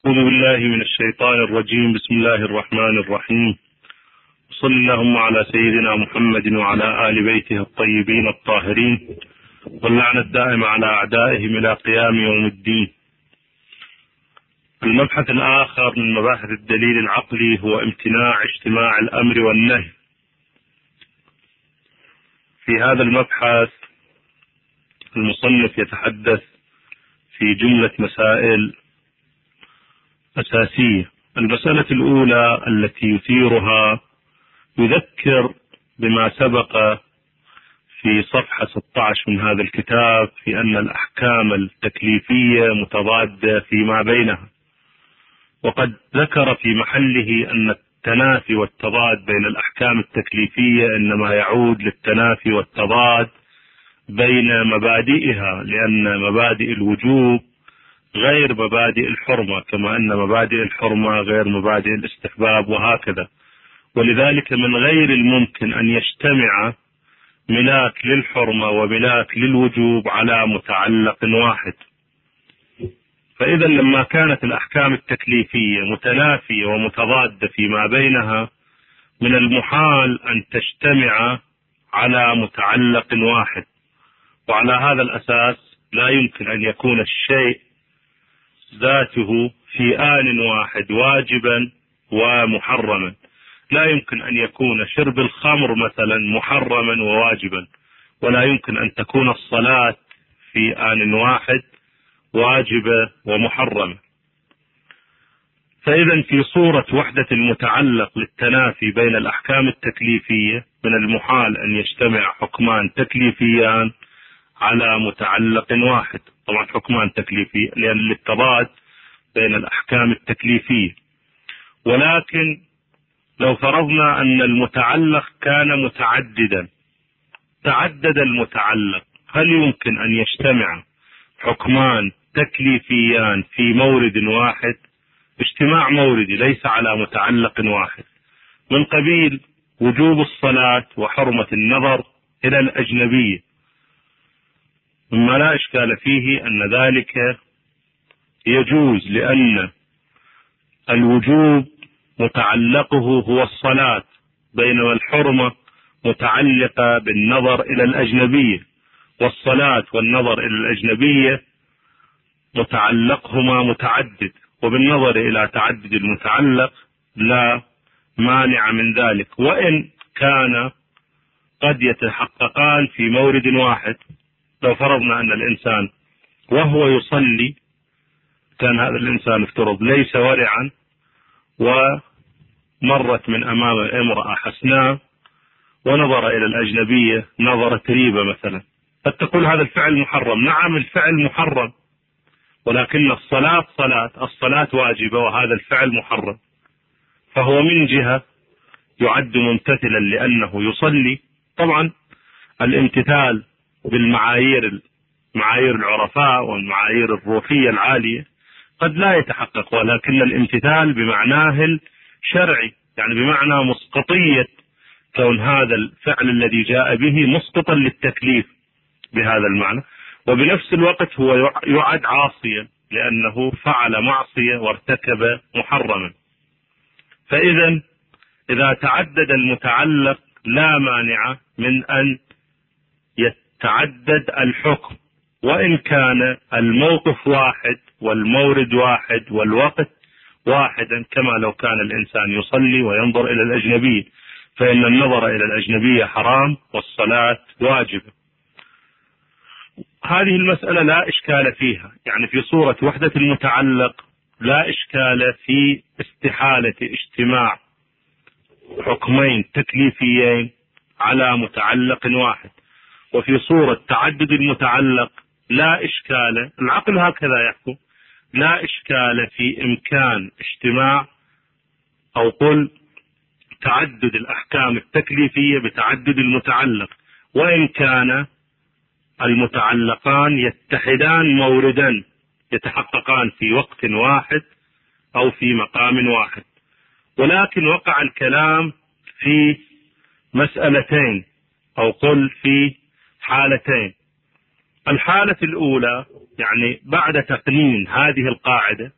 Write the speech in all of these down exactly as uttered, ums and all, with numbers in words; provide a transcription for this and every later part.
أعوذ بالله من الشيطان الرجيم. بسم الله الرحمن الرحيم. صلى اللهم على سيدنا محمد وعلى آل بيته الطيبين الطاهرين، واللعنة الدائمة على أعدائهم إلى قيام يوم الدين. المبحث الآخر من مباحث الدليل العقلي هو امتناع اجتماع الأمر والنهي. في هذا المبحث المصنف يتحدث في جملة مسائل أساسية. المسألة الأولى التي يثيرها يذكر بما سبق في صفحة ستة عشر من هذا الكتاب في أن الأحكام التكليفية متضادة فيما بينها، وقد ذكر في محله أن التنافي والتضاد بين الأحكام التكليفية إنما يعود للتنافي والتضاد بين مبادئها، لأن مبادئ الوجوب غير مبادئ الحرمة، كما أن مبادئ الحرمة غير مبادئ الاستحباب وهكذا. ولذلك من غير الممكن أن يجتمع ملاك للحرمة وملاك للوجوب على متعلق واحد. فإذا لما كانت الأحكام التكليفية متنافية ومتضادة فيما بينها، من المحال أن تجتمع على متعلق واحد، وعلى هذا الأساس لا يمكن أن يكون الشيء ذاته في آن واحد واجبا ومحرما. لا يمكن أن يكون شرب الخمر مثلا محرما وواجبا، ولا يمكن أن تكون الصلاة في آن واحد واجبة ومحرمة. فإذا في صورة وحدة المتعلق للتنافي بين الأحكام التكليفية من المحال أن يجتمع حكمان تكليفيان على متعلق واحد. طبعا حكمان تكليفي لأن للتضاد بين الأحكام التكليفية. ولكن لو فرضنا أن المتعلق كان متعددا، تعدد المتعلق، هل يمكن أن يجتمع حكمان تكليفيان في مورد واحد؟ اجتماع موردي ليس على متعلق واحد، من قبيل وجوب الصلاة وحرمة النظر إلى الأجنبية، مما لا إشكال فيه أن ذلك يجوز، لأن الوجوب متعلقه هو الصلاة، بينما الحرمة متعلقة بالنظر إلى الأجنبية، والصلاة والنظر إلى الأجنبية متعلقهما متعدد، وبالنظر إلى تعدد المتعلق لا مانع من ذلك، وإن كان قد يتحققان في مورد واحد. لو فرضنا أن الإنسان وهو يصلي كان هذا الإنسان افترض ليس ورعا، ومرت من أمامه امرأة حسناء ونظر إلى الأجنبية نظرة ريبة مثلا، قد تقول هذا الفعل محرم. نعم الفعل محرم، ولكن الصلاة صلاة الصلاة واجبة وهذا الفعل محرم، فهو من جهة يعد ممتثلا لأنه يصلي. طبعا الامتثال بالمعايير معايير العرفاء والمعايير الروحية العالية قد لا يتحقق، ولكن الامتثال بمعناه الشرعي، يعني بمعنى مسقطية كون هذا الفعل الذي جاء به مسقطا للتكليف بهذا المعنى، وبنفس الوقت هو يعد عاصيا لأنه فعل معصية وارتكب محرما. فإذا إذا تعدد المتعلق لا مانع من أن يتعدد الحكم، وإن كان الموقف واحد والمورد واحد والوقت واحدا، كما لو كان الإنسان يصلي وينظر إلى الأجنبية، فإن النظر إلى الأجنبية حرام والصلاة واجبة. هذه المسألة لا إشكال فيها، يعني في صورة وحدة المتعلق لا إشكال في استحالة اجتماع حكمين تكليفيين على متعلق واحد. وفي صورة تعدد المتعلق لا إشكال، العقل هكذا يحكم، لا إشكال في إمكان اجتماع أو قل تعدد الأحكام التكليفية بتعدد المتعلق، وإن كان المتعلقان يتحدان موردا، يتحققان في وقت واحد أو في مقام واحد. ولكن وقع الكلام في مسألتين أو قل في حالتين. الحالة الأولى يعني بعد تقنين هذه القاعدة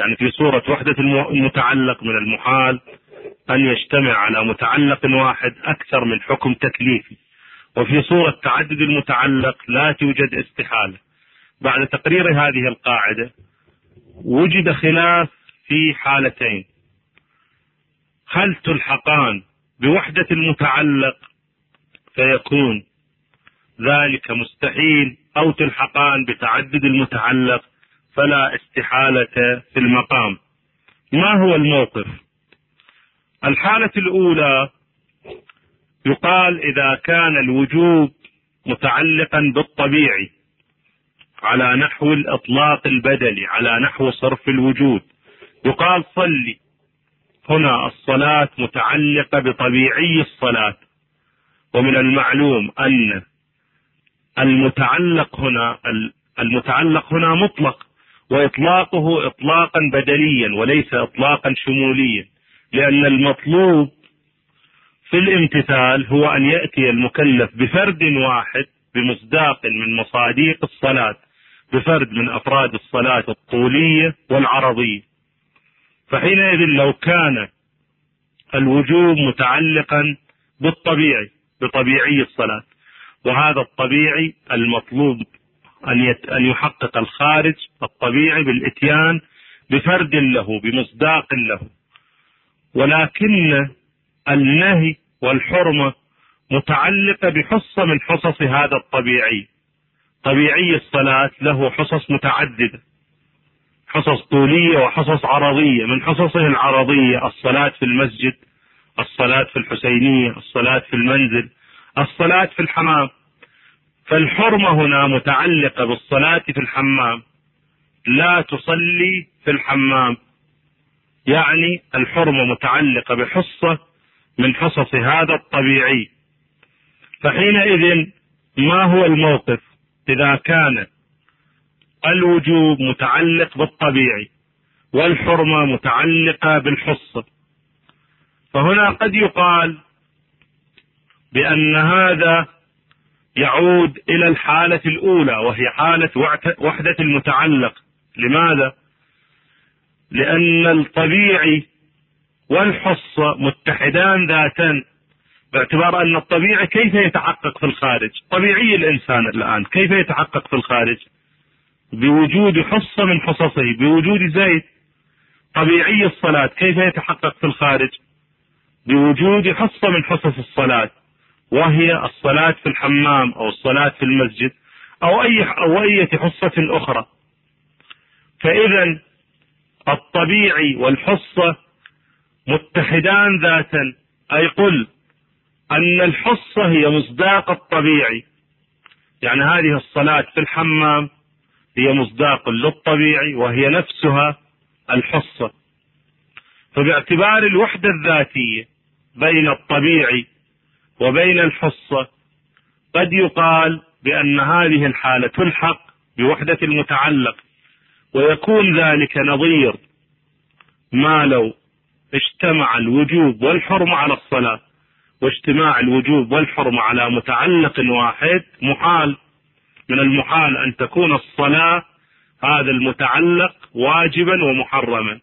يعني في صورة وحدة المتعلق من المحال أن يجتمع على متعلق واحد أكثر من حكم تكليفي، وفي صورة تعدد المتعلق لا توجد استحالة. بعد تقرير هذه القاعدة وجد خلاف في حالتين: هل تلحقان بوحدة المتعلق فيكون ذلك مستحيل، أو تلحقان بتعدد المتعلق فلا استحالة في المقام. ما هو الموقف؟ الحالة الأولى يقال إذا كان الوجوب متعلقا بالطبيعي على نحو الإطلاق البدلي، على نحو صرف الوجود، يقال صلي. هنا الصلاة متعلقة بطبيعي الصلاة، ومن المعلوم أن المتعلق هنا المتعلق هنا مطلق، وإطلاقه إطلاقا بدليا وليس إطلاقا شموليا، لأن المطلوب في الامتثال هو أن يأتي المكلف بفرد واحد بمصداق من مصاديق الصلاة، بفرد من أفراد الصلاة الطولية والعرضية. فحينئذ لو كان الوجوب متعلقا بالطبيعي، بطبيعي الصلاة، وهذا الطبيعي المطلوب أن أن يحقق الخارج الطبيعي بالإتيان بفرد له بمصداق له، ولكن النهي والحرمة متعلقة بحصة من حصص هذا الطبيعي. طبيعي الصلاة له حصص متعددة، حصص طولية وحصص عرضية. من حصصه العرضية الصلاة في المسجد، الصلاة في الحسينية، الصلاة في المنزل، الصلاة في الحمام. فالحرمة هنا متعلقة بالصلاة في الحمام، لا تصلي في الحمام، يعني الحرمة متعلقة بحصة من حصص هذا الطبيعي. فحينئذ ما هو الموقف إذا كان الوجوب متعلق بالطبيعي والحرمة متعلقة بالحصة؟ فهنا قد يقال بأن هذا يعود إلى الحالة الأولى، وهي حالة وحدة المتعلق. لماذا؟ لأن الطبيعي والحصة متحدان ذاتا، باعتبار أن الطبيعي كيف يتحقق في الخارج؟ طبيعي الإنسان الآن كيف يتحقق في الخارج؟ بوجود حصة من حصصه، بوجود زيت. طبيعي الصلاة كيف يتحقق في الخارج؟ بوجود حصة من حصص الصلاة، وهي الصلاة في الحمام أو الصلاة في المسجد أو أي أو أي حصة أخرى. فإذا الطبيعي والحصة متحدان ذاتا، أي قل أن الحصة هي مصداق الطبيعي، يعني هذه الصلاة في الحمام هي مصداق للطبيعي وهي نفسها الحصة. فباعتبار الوحدة الذاتية بين الطبيعي وبين الحصة قد يقال بأن هذه الحالة تلحق بوحدة المتعلق، ويكون ذلك نظير ما لو اجتمع الوجوب والحرمة على الصلاة، واجتماع الوجوب والحرمة على متعلق واحد محال. من المحال أن تكون الصلاة هذا المتعلق واجبا ومحرما.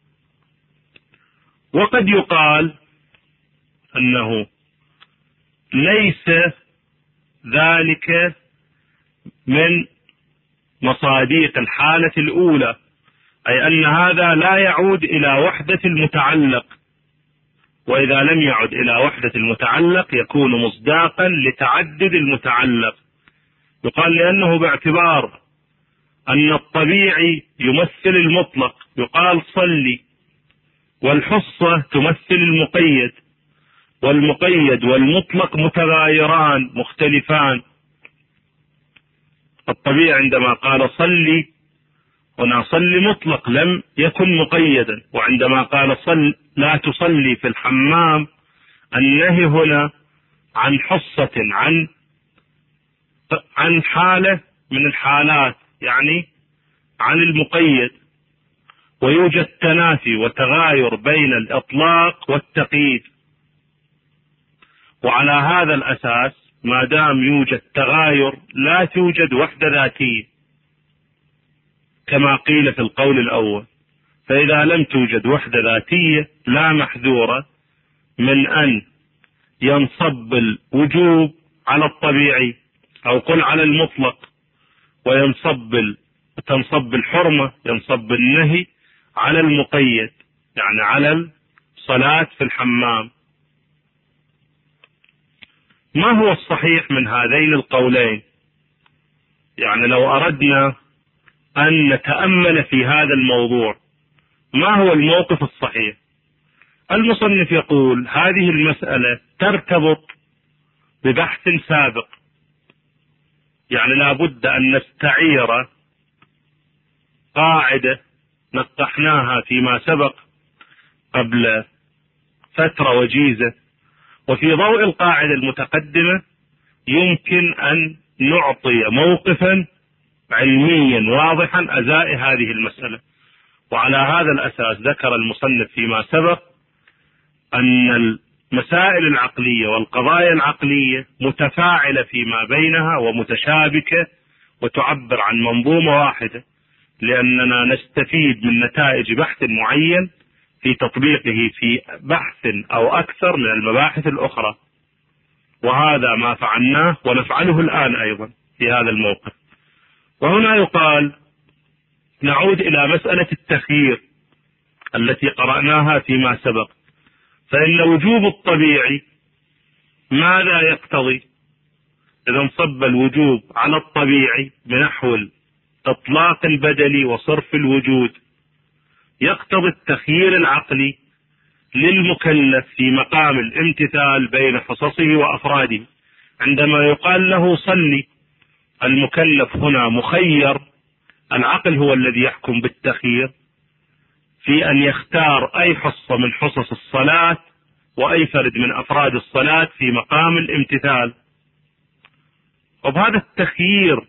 وقد يقال أنه ليس ذلك من مصاديق الحالة الأولى، أي أن هذا لا يعود إلى وحدة المتعلق، وإذا لم يعد إلى وحدة المتعلق يكون مصداقا لتعدد المتعلق. يقال لأنه باعتبار أن الطبيعي يمثل المطلق يقال صلي، والحصة تمثل المقيد، والمقيد والمطلق متغايران مختلفان. الطبيعي عندما قال صلي هنا صلي مطلق لم يكن مقيدا، وعندما قال صل لا تصلي في الحمام النهي هنا عن حصة، عن عن حالة من الحالات، يعني عن المقيد. ويوجد تنافي وتغاير بين الإطلاق والتقييد، وعلى هذا الأساس ما دام يوجد تغاير لا توجد وحدة ذاتية كما قيل في القول الأول. فإذا لم توجد وحدة ذاتية لا محذورة من أن ينصب الوجوب على الطبيعي، أو قل على المطلق، وينصب تنصب الحرمة، ينصب النهي على المقيد، يعني على الصلاة في الحمام. ما هو الصحيح من هذين القولين؟ يعني لو أردنا أن نتأمل في هذا الموضوع، ما هو الموقف الصحيح؟ المصنف يقول هذه المسألة ترتبط ببحث سابق، يعني لا بد أن نستعير قاعدة نطحناها فيما سبق قبل فترة وجيزة، وفي ضوء القاعدة المتقدمة يمكن أن نعطي موقفا علميا واضحا أزاء هذه المسألة. وعلى هذا الأساس ذكر المصنف فيما سبق أن المسائل العقلية والقضايا العقلية متفاعلة فيما بينها ومتشابكة وتعبر عن منظومة واحدة، لأننا نستفيد من نتائج بحث معين في تطبيقه في بحث أو أكثر من المباحث الأخرى، وهذا ما فعلناه ونفعله الآن أيضا في هذا الموقف. وهنا يقال نعود إلى مسألة التخيير التي قرأناها فيما سبق، فإن وجوب الطبيعي ماذا يقتضي؟ إذا انصب الوجوب على الطبيعي بنحو إطلاق البدل وصرف الوجود، يقتضي التخيير العقلي للمكلف في مقام الامتثال بين حصصه وأفراده. عندما يقال له صلي، المكلف هنا مخير، العقل هو الذي يحكم بالتخيير في أن يختار أي حصة من حصص الصلاة وأي فرد من أفراد الصلاة في مقام الامتثال. وبهذا التخيير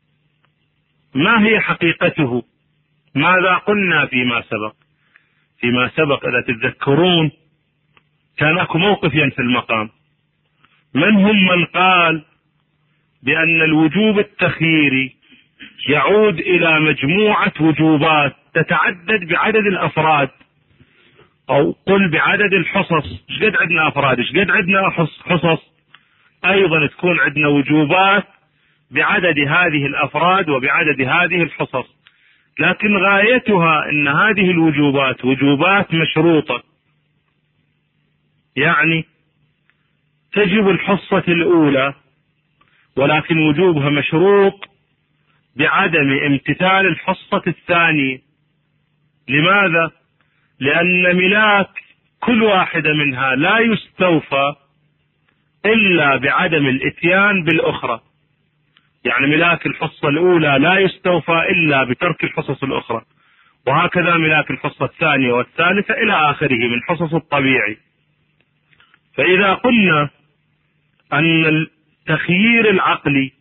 ما هي حقيقته؟ ماذا قلنا فيما سبق؟ فيما سبق إذا تتذكرون كان أكو موقفين في المقام. من هم من قال بأن الوجوب التخييري يعود إلى مجموعة وجوبات تتعدد بعدد الأفراد، أو قل بعدد الحصص. ايش قد عندنا أفراد، ايش قد عندنا حصص، أيضا تكون عندنا وجوبات بعدد هذه الأفراد وبعدد هذه الحصص، لكن غايتها أن هذه الوجوبات وجوبات مشروطة، يعني تجب الحصة الأولى ولكن وجوبها مشروط بعدم امتثال الحصة الثانية. لماذا؟ لأن ملاك كل واحدة منها لا يستوفى إلا بعدم الإتيان بالأخرى، يعني ملاك الحصة الأولى لا يستوفى إلا بترك الحصص الأخرى، وهكذا ملاك الحصة الثانية والثالثة إلى آخره من حصص الطبيعي. فإذا قلنا أن التخيير العقلي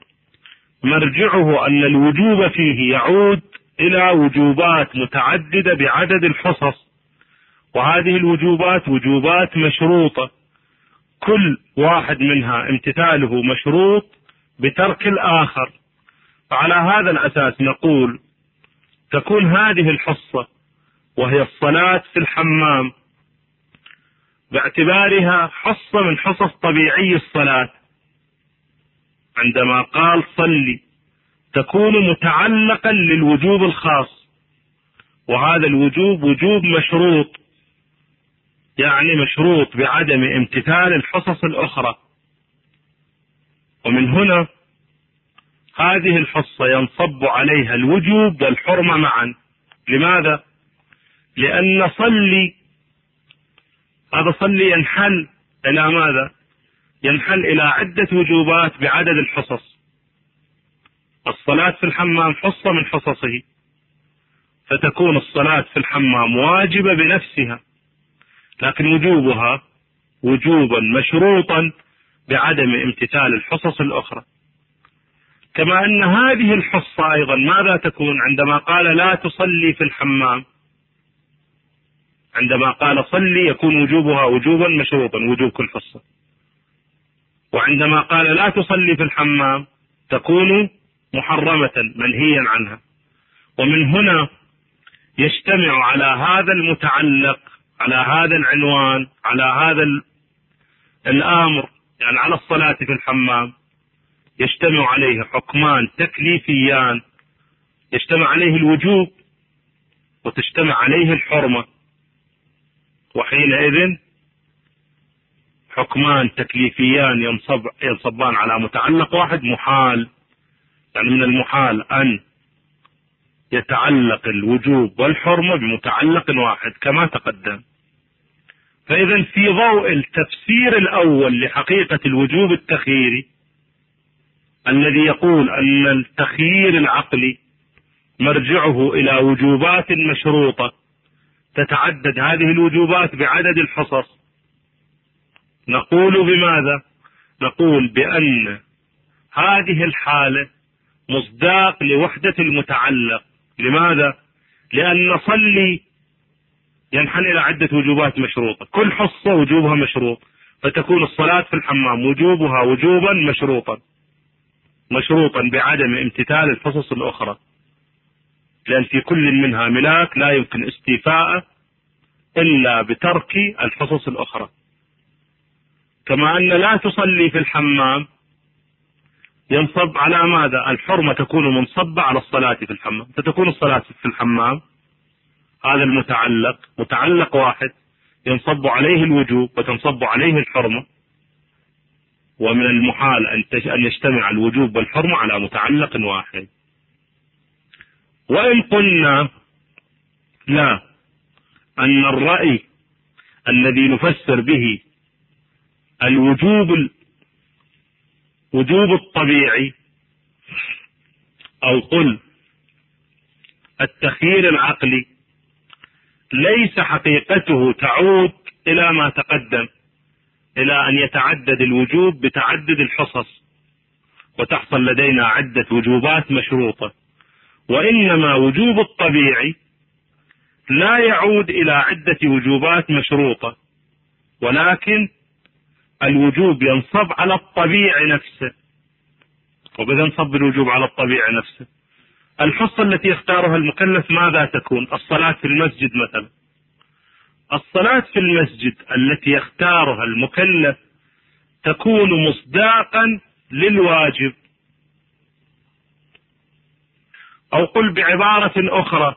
مرجعه أن الوجوب فيه يعود إلى وجوبات متعددة بعدد الحصص، وهذه الوجوبات وجوبات مشروطة، كل واحد منها امتثاله مشروط بترك الآخر، فعلى هذا الأساس نقول تكون هذه الحصة وهي الصلاة في الحمام باعتبارها حصة من حصص طبيعي الصلاة، عندما قال صلي تكون متعلقا للوجوب الخاص، وهذا الوجوب وجوب مشروط، يعني مشروط بعدم امتثال الحصص الأخرى. ومن هنا هذه الحصة ينصب عليها الوجوب والحرمة معا. لماذا؟ لأن صلي هذا صلي ينحل إلى ماذا؟ ينحل إلى عدة وجوبات بعدد الحصص. الصلاة في الحمام حصة من حصصه، فتكون الصلاة في الحمام واجبة بنفسها، لكن وجوبها وجوبا مشروطا بعدم امتثال الحصص الأخرى. كما أن هذه الحصة أيضا ماذا تكون عندما قال لا تصلي في الحمام؟ عندما قال صلي يكون وجوبها وجوبا مشروطا، وجوب كل حصة. وعندما قال لا تصلي في الحمام تكون محرمة منهيا عنها. ومن هنا يجتمع على هذا المتعلق، على هذا العنوان، على هذا الآمر، يعني على الصلاة في الحمام، يجتمع عليه حكمان تكليفيان، يجتمع عليه الوجوب وتجتمع عليه الحرمة، وحينئذ حكمان تكليفيان ينصب ينصبان على متعلق واحد محال. يعني من المحال أن يتعلق الوجوب والحرمة بمتعلق واحد كما تقدم. فإذا في ضوء التفسير الأول لحقيقة الوجوب التخييري الذي يقول أن التخيير العقلي مرجعه إلى وجوبات مشروطة تتعدد هذه الوجوبات بعدد الحصص، نقول بماذا؟ نقول بأن هذه الحالة مصداق لوحدة المتعلق. لماذا؟ لأن صلي ينحني إلى عدة وجوبات مشروطة، كل حصة وجوبها مشروط، فتكون الصلاة في الحمام وجوبها وجوبا مشروطا مشروطا بعدم امتثال الحصص الأخرى، لأن في كل منها ملاك لا يمكن استيفاءه إلا بترك الحصص الأخرى. كما أن لا تصلي في الحمام ينصب على ماذا؟ الحرمة تكون منصبة على الصلاة في الحمام، فتكون الصلاة في الحمام هذا المتعلق متعلق واحد ينصب عليه الوجوب وتنصب عليه الحرمة، ومن المحال أن يجتمع الوجوب والحرمة على متعلق واحد. وإن قلنا لا، أن الرأي الذي نفسر به الوجوب وجوب الطبيعي، أو قل التخيير العقلي، ليس حقيقته تعود إلى ما تقدم، إلى أن يتعدد الوجوب بتعدد الحصص وتحصل لدينا عدة وجوبات مشروطة، وإنما وجوب الطبيعي لا يعود إلى عدة وجوبات مشروطة، ولكن الوجوب ينصب على الطبيعي نفسه. وبإذا انصب الوجوب على الطبيعي نفسه، الحصة التي يختارها المكلف ماذا تكون؟ الصلاة في المسجد مثلا. الصلاة في المسجد التي يختارها المكلف تكون مصداقا للواجب. أو قل بعبارة أخرى،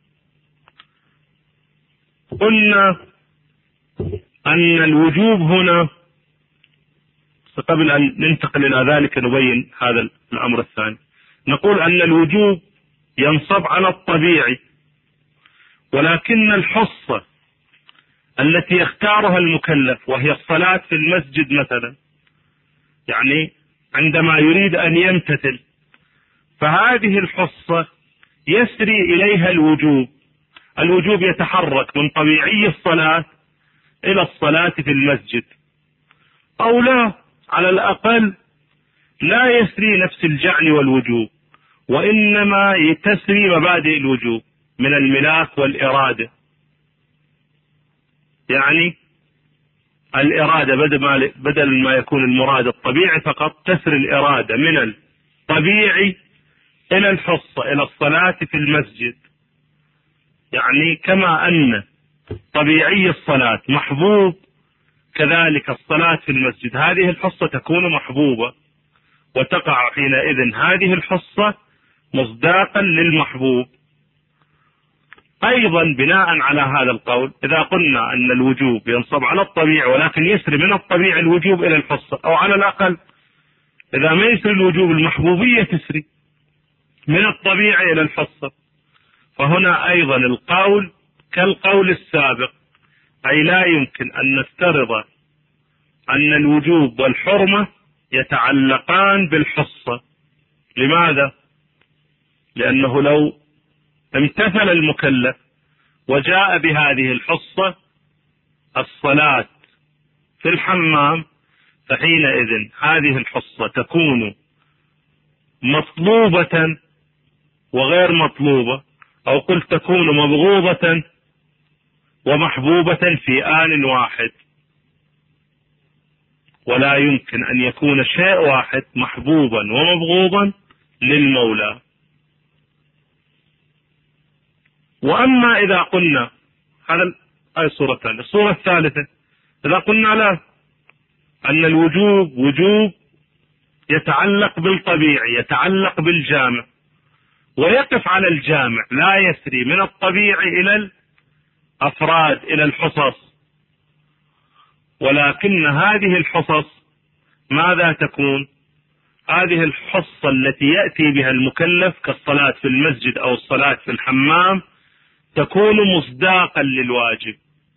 قلنا أن الوجوب هنا، قبل أن ننتقل إلى ذلك نبين هذا الأمر الثاني، نقول أن الوجوب ينصب على الطبيعي، ولكن الحصة التي يختارها المكلف وهي الصلاة في المسجد مثلا، يعني عندما يريد أن يمتثل، فهذه الحصة يسري إليها الوجوب. الوجوب يتحرك من طبيعي الصلاة إلى الصلاة في المسجد، أو لا، على الأقل لا يسري نفس الجعل والوجوب، وإنما تسري مبادئ الوجوب من الملاك والإرادة. يعني الإرادة بدل ما, بدل ما يكون المراد الطبيعي فقط، تسري الإرادة من الطبيعي إلى الحصة إلى الصلاة في المسجد. يعني كما أن طبيعي الصلاة محبوب، كذلك الصلاة في المسجد هذه الحصة تكون محبوبة، وتقع حينئذ هذه الحصة مصداقا للمحبوب. أيضا بناء على هذا القول، إذا قلنا أن الوجوب ينصب على الطبيعي ولكن يسري من الطبيعي الوجوب إلى الحصة، أو على الأقل إذا ما يسري الوجوب المحبوبية تسري من الطبيعي إلى الحصة، فهنا أيضا القول كالقول السابق، أي لا يمكن أن نفترض أن الوجوب والحرمة يتعلقان بالحصة. لماذا؟ لأنه لو امتثل المكلف وجاء بهذه الحصة الصلاة في الحمام، فحينئذ هذه الحصة تكون مطلوبة وغير مطلوبة، أو قل تكون مبغوضة ومحبوبة في آن واحد، ولا يمكن أن يكون شيء واحد محبوبا ومبغوضا للمولى. وأما إذا قلنا هذا هذه الصورة الثانية. الصورة الثالثة إذا قلنا لا، أن الوجوب وجوب يتعلق بالطبيعي، يتعلق بالجامع، ويقف على الجامع، لا يسري من الطبيعي إلى الأفراد إلى الحصص، ولكن هذه الحصص ماذا تكون؟ هذه الحصة التي يأتي بها المكلف كالصلاة في المسجد أو الصلاة في الحمام تكون مصداقا للواجب،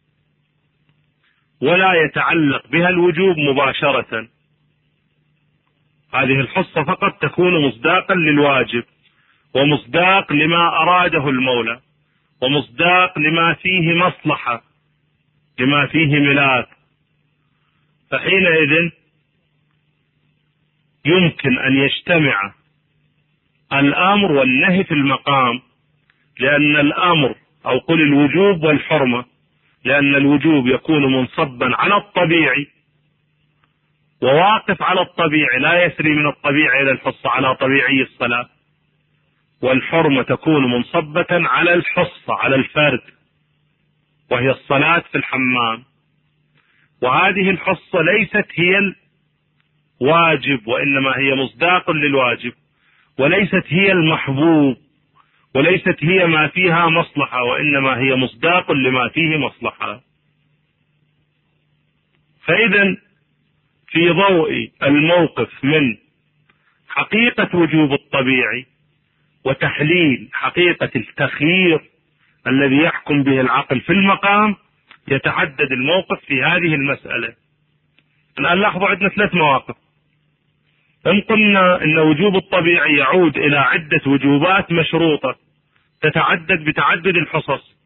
ولا يتعلق بها الوجوب مباشرة. هذه الحصة فقط تكون مصداقا للواجب، ومصداق لما أراده المولى، ومصداق لما فيه مصلحة، لما فيه ملاك. فحينئذ يمكن أن يجتمع الأمر والنهي في المقام، لأن الأمر أو قل الوجوب والحرمة، لأن الوجوب يكون منصبا على الطبيعي وواقف على الطبيعي، لا يسري من الطبيعي إلى الحصة على طبيعي الصلاة، والحرمة تكون منصبة على الحصة على الفرد، وهي الصلاة في الحمام. وهذه الحصة ليست هي الواجب، وإنما هي مصداق للواجب، وليست هي المحبوب، وليست هي ما فيها مصلحة، وإنما هي مصداق لما فيه مصلحة. فإذا في ضوء الموقف من حقيقة وجوب الطبيعي وتحليل حقيقة التخيير الذي يحكم به العقل في المقام، يتحدد الموقف في هذه المسألة. الآن لاحظوا عندنا ثلاث مواقف. إن قلنا إن وجوب الطبيعي يعود إلى عدة وجوبات مشروطة تتعدد بتعدد الحصص،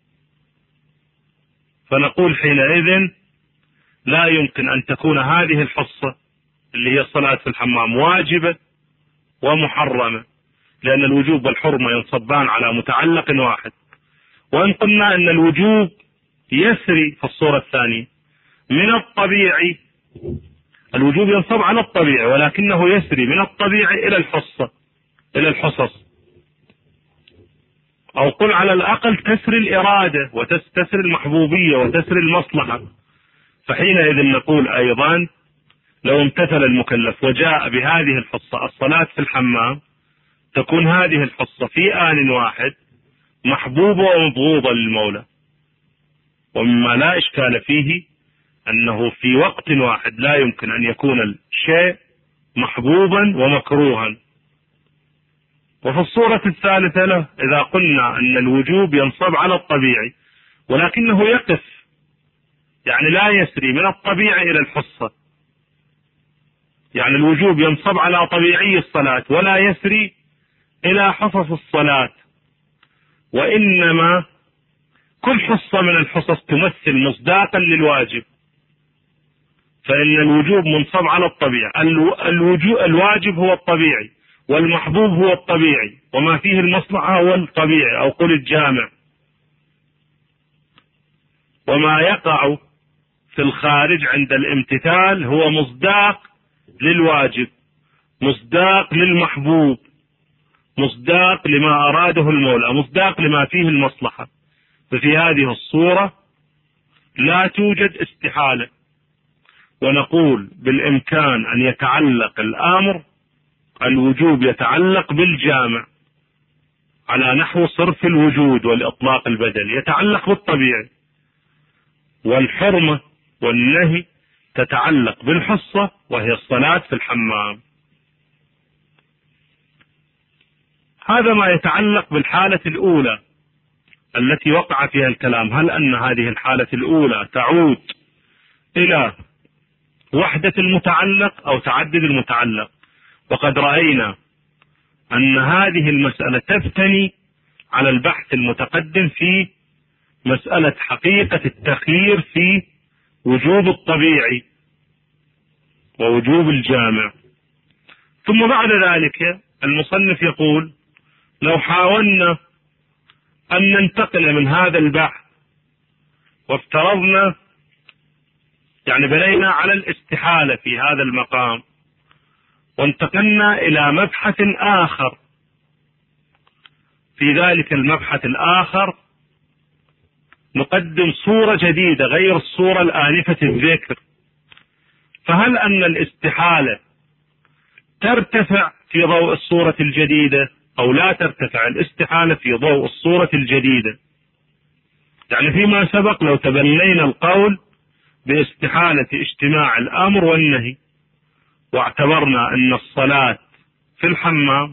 فنقول حينئذ لا يمكن أن تكون هذه الحصة اللي هي الصلاة في الحمام واجبة ومحرمة، لأن الوجوب والحرمة ينصبان على متعلق واحد. وإن قلنا أن الوجوب يسري في الصورة الثانية من الطبيعي، الوجوب ينصب على الطبيعي ولكنه يسري من الطبيعي إلى الحصة إلى الحصص، أو قل على الأقل تسري الإرادة وتسري المحبوبية وتسري المصلحة. فحينئذ نقول أيضا لو امتثل المكلف وجاء بهذه الحصة الصلاة في الحمام، تكون هذه الحصة في آن واحد محبوبة ومبغوضة للمولى. ومما لا إشكال فيه أنه في وقت واحد لا يمكن أن يكون الشيء محبوبا ومكروها. وفي الصورة الثالثة له إذا قلنا أن الوجوب ينصب على الطبيعي ولكنه يقف، يعني لا يسري من الطبيعي إلى الحصة، يعني الوجوب ينصب على طبيعي الصلاة ولا يسري إلى حصص الصلاة، وإنما كل حصة من الحصص تمثل مصداقا للواجب. فإن الوجوب منصب على الطبيعي، الوجوب الواجب هو الطبيعي، والمحبوب هو الطبيعي، وما فيه المصلحة هو الطبيعي أو قل الجامع. وما يقع في الخارج عند الامتثال هو مصداق للواجب، مصداق للمحبوب، مصداق لما أراده المولى، مصداق لما فيه المصلحة. ففي هذه الصورة لا توجد استحالة، ونقول بالإمكان أن يتعلق الأمر الوجوب يتعلق بالجامع على نحو صرف الوجود والإطلاق البدل، يتعلق بالطبيعي، والحرمة والنهي تتعلق بالحصة وهي الصلاة في الحمام. هذا ما يتعلق بالحالة الأولى التي وقع فيها الكلام، هل أن هذه الحالة الأولى تعود إلى وحدة المتعلق أو تعدد المتعلق؟ وقد رأينا أن هذه المسألة تبتني على البحث المتقدم في مسألة حقيقة التخيير في وجوب الطبيعي ووجوب الجامع. ثم بعد ذلك المصنف يقول لو حاولنا أن ننتقل من هذا البحث وافترضنا يعني بنينا على الاستحالة في هذا المقام وانتقلنا إلى مبحث آخر في ذلك المبحث الآخر نقدم صورة جديدة غير الصورة الآنفة الذكر. فهل أن الاستحالة ترتفع في ضوء الصورة الجديدة أو لا ترتفع الاستحالة في ضوء الصورة الجديدة؟ يعني فيما سبق لو تبنينا القول باستحالة اجتماع الأمر والنهي، واعتبرنا أن الصلاة في الحمام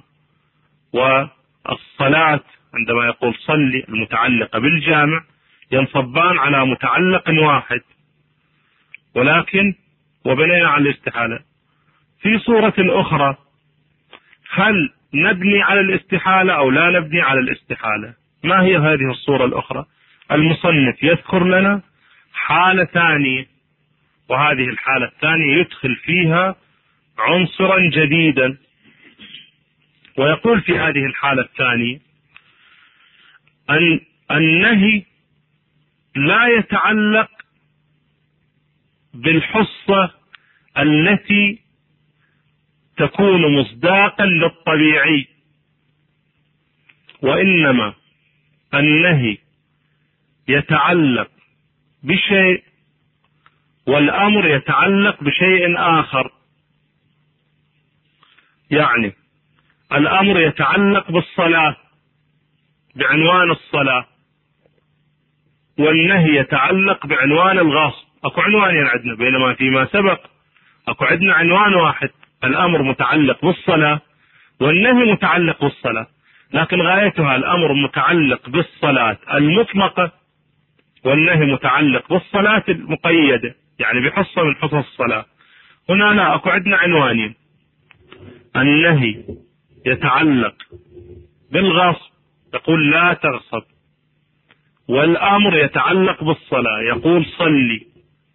والصلاة عندما يقول صلي المتعلقة بالجامع ينصبان على متعلق واحد، ولكن وبنينا على الاستحالة. في صورة أخرى هل نبني على الاستحالة أو لا نبني على الاستحالة؟ ما هي هذه الصورة الأخرى؟ المصنف يذكر لنا حالة ثانية، وهذه الحالة الثانية يدخل فيها عنصرا جديدا، ويقول في هذه الحالة الثانية أن النهي لا يتعلق بالحصة التي تكون مصداقا للطبيعي، وإنما النهي يتعلق بشيء والأمر يتعلق بشيء آخر. يعني الأمر يتعلق بالصلاة بعنوان الصلاة، والنهي يتعلق بعنوان الغاصب. أكو عنوانين عندنا، بينما فيما سبق أكو عندنا عنوان واحد، الأمر متعلق بالصلاة والنهي متعلق بالصلاة، لكن غايتها الأمر متعلق بالصلاة المطلقة والنهي متعلق بالصلاة المقيدة، يعني بحصة من حصص الصلاة. هنا لا، أكو عندنا عنوانين، النهي يتعلق بالغصب يقول لا تغصب، والأمر يتعلق بالصلاة يقول صلي،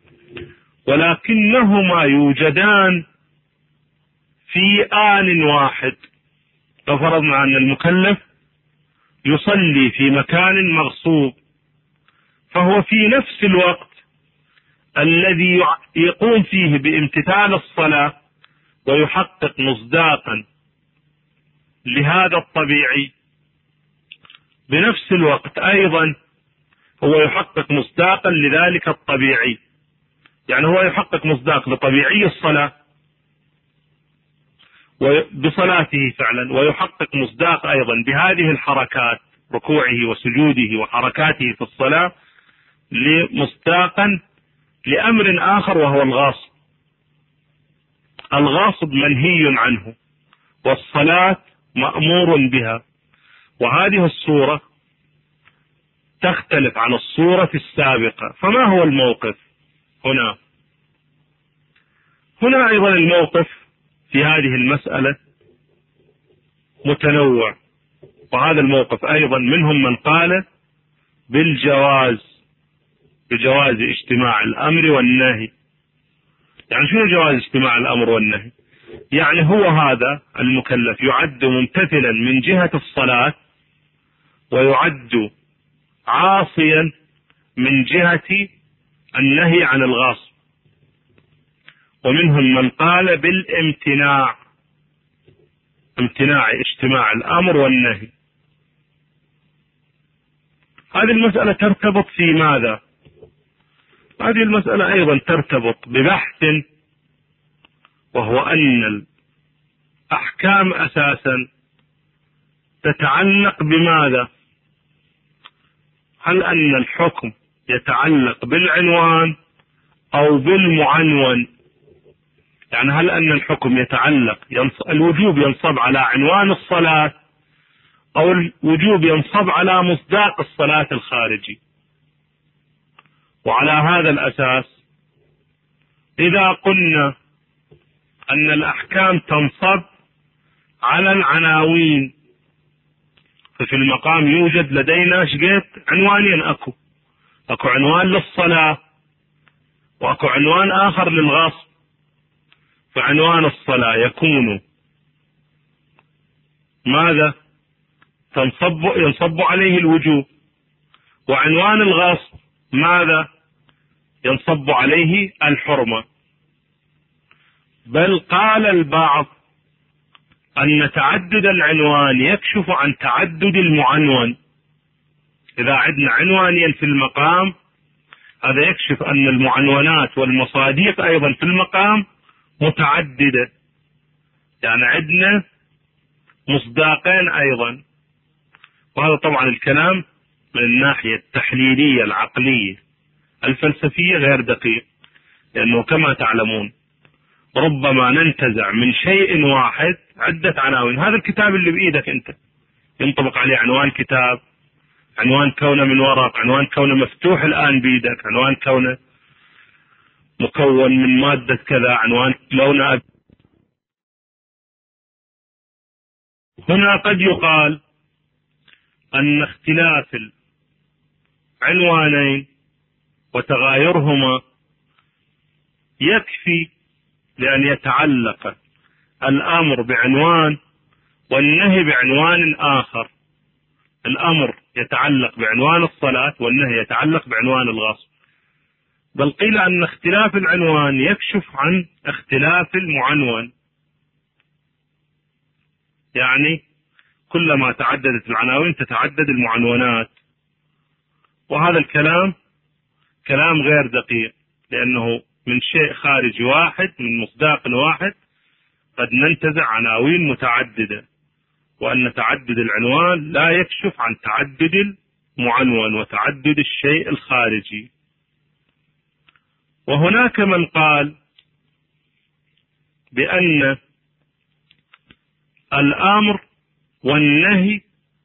ولكنهما يوجدان في آن واحد. لو فرضنا أن المكلف يصلي في مكان مغصوب، فهو في نفس الوقت الذي يقوم فيه بامتثال الصلاة ويحقق مصداقا لهذا الطبيعي، بنفس الوقت أيضا هو يحقق مصداقا لذلك الطبيعي. يعني هو يحقق مصداق لطبيعي الصلاة بصلاته فعلا، ويحقق مصداق أيضا بهذه الحركات، ركوعه وسجوده وحركاته في الصلاة، لمصداقا لأمر آخر وهو الغاصب. الغاصب منهي عنه والصلاة مأمور بها، وهذه الصورة تختلف عن الصورة السابقة. فما هو الموقف هنا؟ هنا أيضا الموقف في هذه المسألة متنوع، وهذا الموقف أيضا منهم من قال بالجواز، بجواز اجتماع الأمر والنهي. يعني شنو جواز اجتماع الأمر والنهي؟ يعني هو هذا المكلف يعد ممتثلا من جهة الصلاة، ويعد عاصيا من جهة النهي عن الغاصب. ومنهم من قال بالامتناع، امتناع اجتماع الأمر والنهي. هذه المسألة ترتبط في ماذا؟ هذه المسألة أيضا ترتبط ببحث، وهو أن الأحكام أساسا تتعلق بماذا؟ هل أن الحكم يتعلق بالعنوان أو بالمعنون؟ يعني هل أن الحكم يتعلق ينص... الوجوب ينصب على عنوان الصلاة، أو الوجوب ينصب على مصداق الصلاة الخارجي؟ وعلى هذا الأساس إذا قلنا أن الأحكام تنصب على العناوين، ففي المقام يوجد لدينا شقيت عنوانين، أكو أكو عنوان للصلاة وأكو عنوان آخر للغصب. فعنوان الصلاة يكون ماذا؟ تنصب ينصب عليه الوجوب، وعنوان الغصب ماذا؟ ينصب عليه الحرمة. بل قال البعض أن تعدد العنوان يكشف عن تعدد المعنون. إذا عندنا عنوانين في المقام هذا يكشف أن المعنونات والمصاديق أيضا في المقام متعددة، يعني عندنا مصداقين أيضا. وهذا طبعا الكلام من الناحية التحليلية العقلية الفلسفية غير دقيق، لأنه كما تعلمون ربما ننتزع من شيء واحد عدة عناوين. هذا الكتاب اللي بإيدك أنت ينطبق عليه عنوان كتاب، عنوان كونه من ورق، عنوان كونه مفتوح الآن بإيدك، عنوان كونه مكون من مادة كذا، عنوان لونه. هنا قد يقال أن اختلاف العنوانين وتغايرهما يكفي لأن يتعلق الأمر بعنوان والنهي بعنوان آخر. الأمر يتعلق بعنوان الصلاة والنهي يتعلق بعنوان الغصب. بل قيل أن اختلاف العنوان يكشف عن اختلاف المعنون، يعني كلما تعددت العناوين تتعدد المعنونات. وهذا الكلام كلام غير دقيق، لأنه من شيء خارجي واحد من مصداق واحد قد ننتزع عناوين متعددة، وأن تعدد العنوان لا يكشف عن تعدد المعنون وتعدد الشيء الخارجي. وهناك من قال بأن الأمر والنهي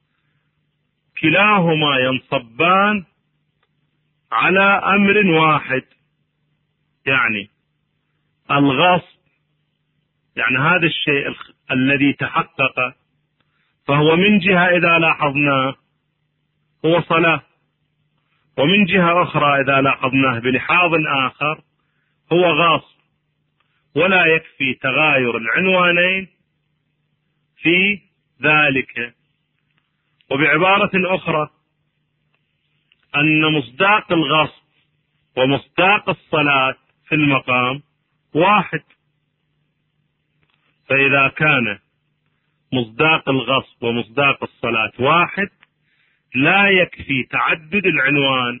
كلاهما ينصبان على أمر واحد، يعني الغصب، يعني هذا الشيء الذي تحقق فهو من جهة إذا لاحظناه هو صلاة، ومن جهة أخرى إذا لاحظناه بلحاظ آخر هو غاصب. ولا يكفي تغاير العنوانين في ذلك. وبعبارة أخرى أن مصداق الغصب ومصداق الصلاة في المقام واحد، فإذا كان مصداق الغصب ومصداق الصلاة واحد لا يكفي تعدد العنوان،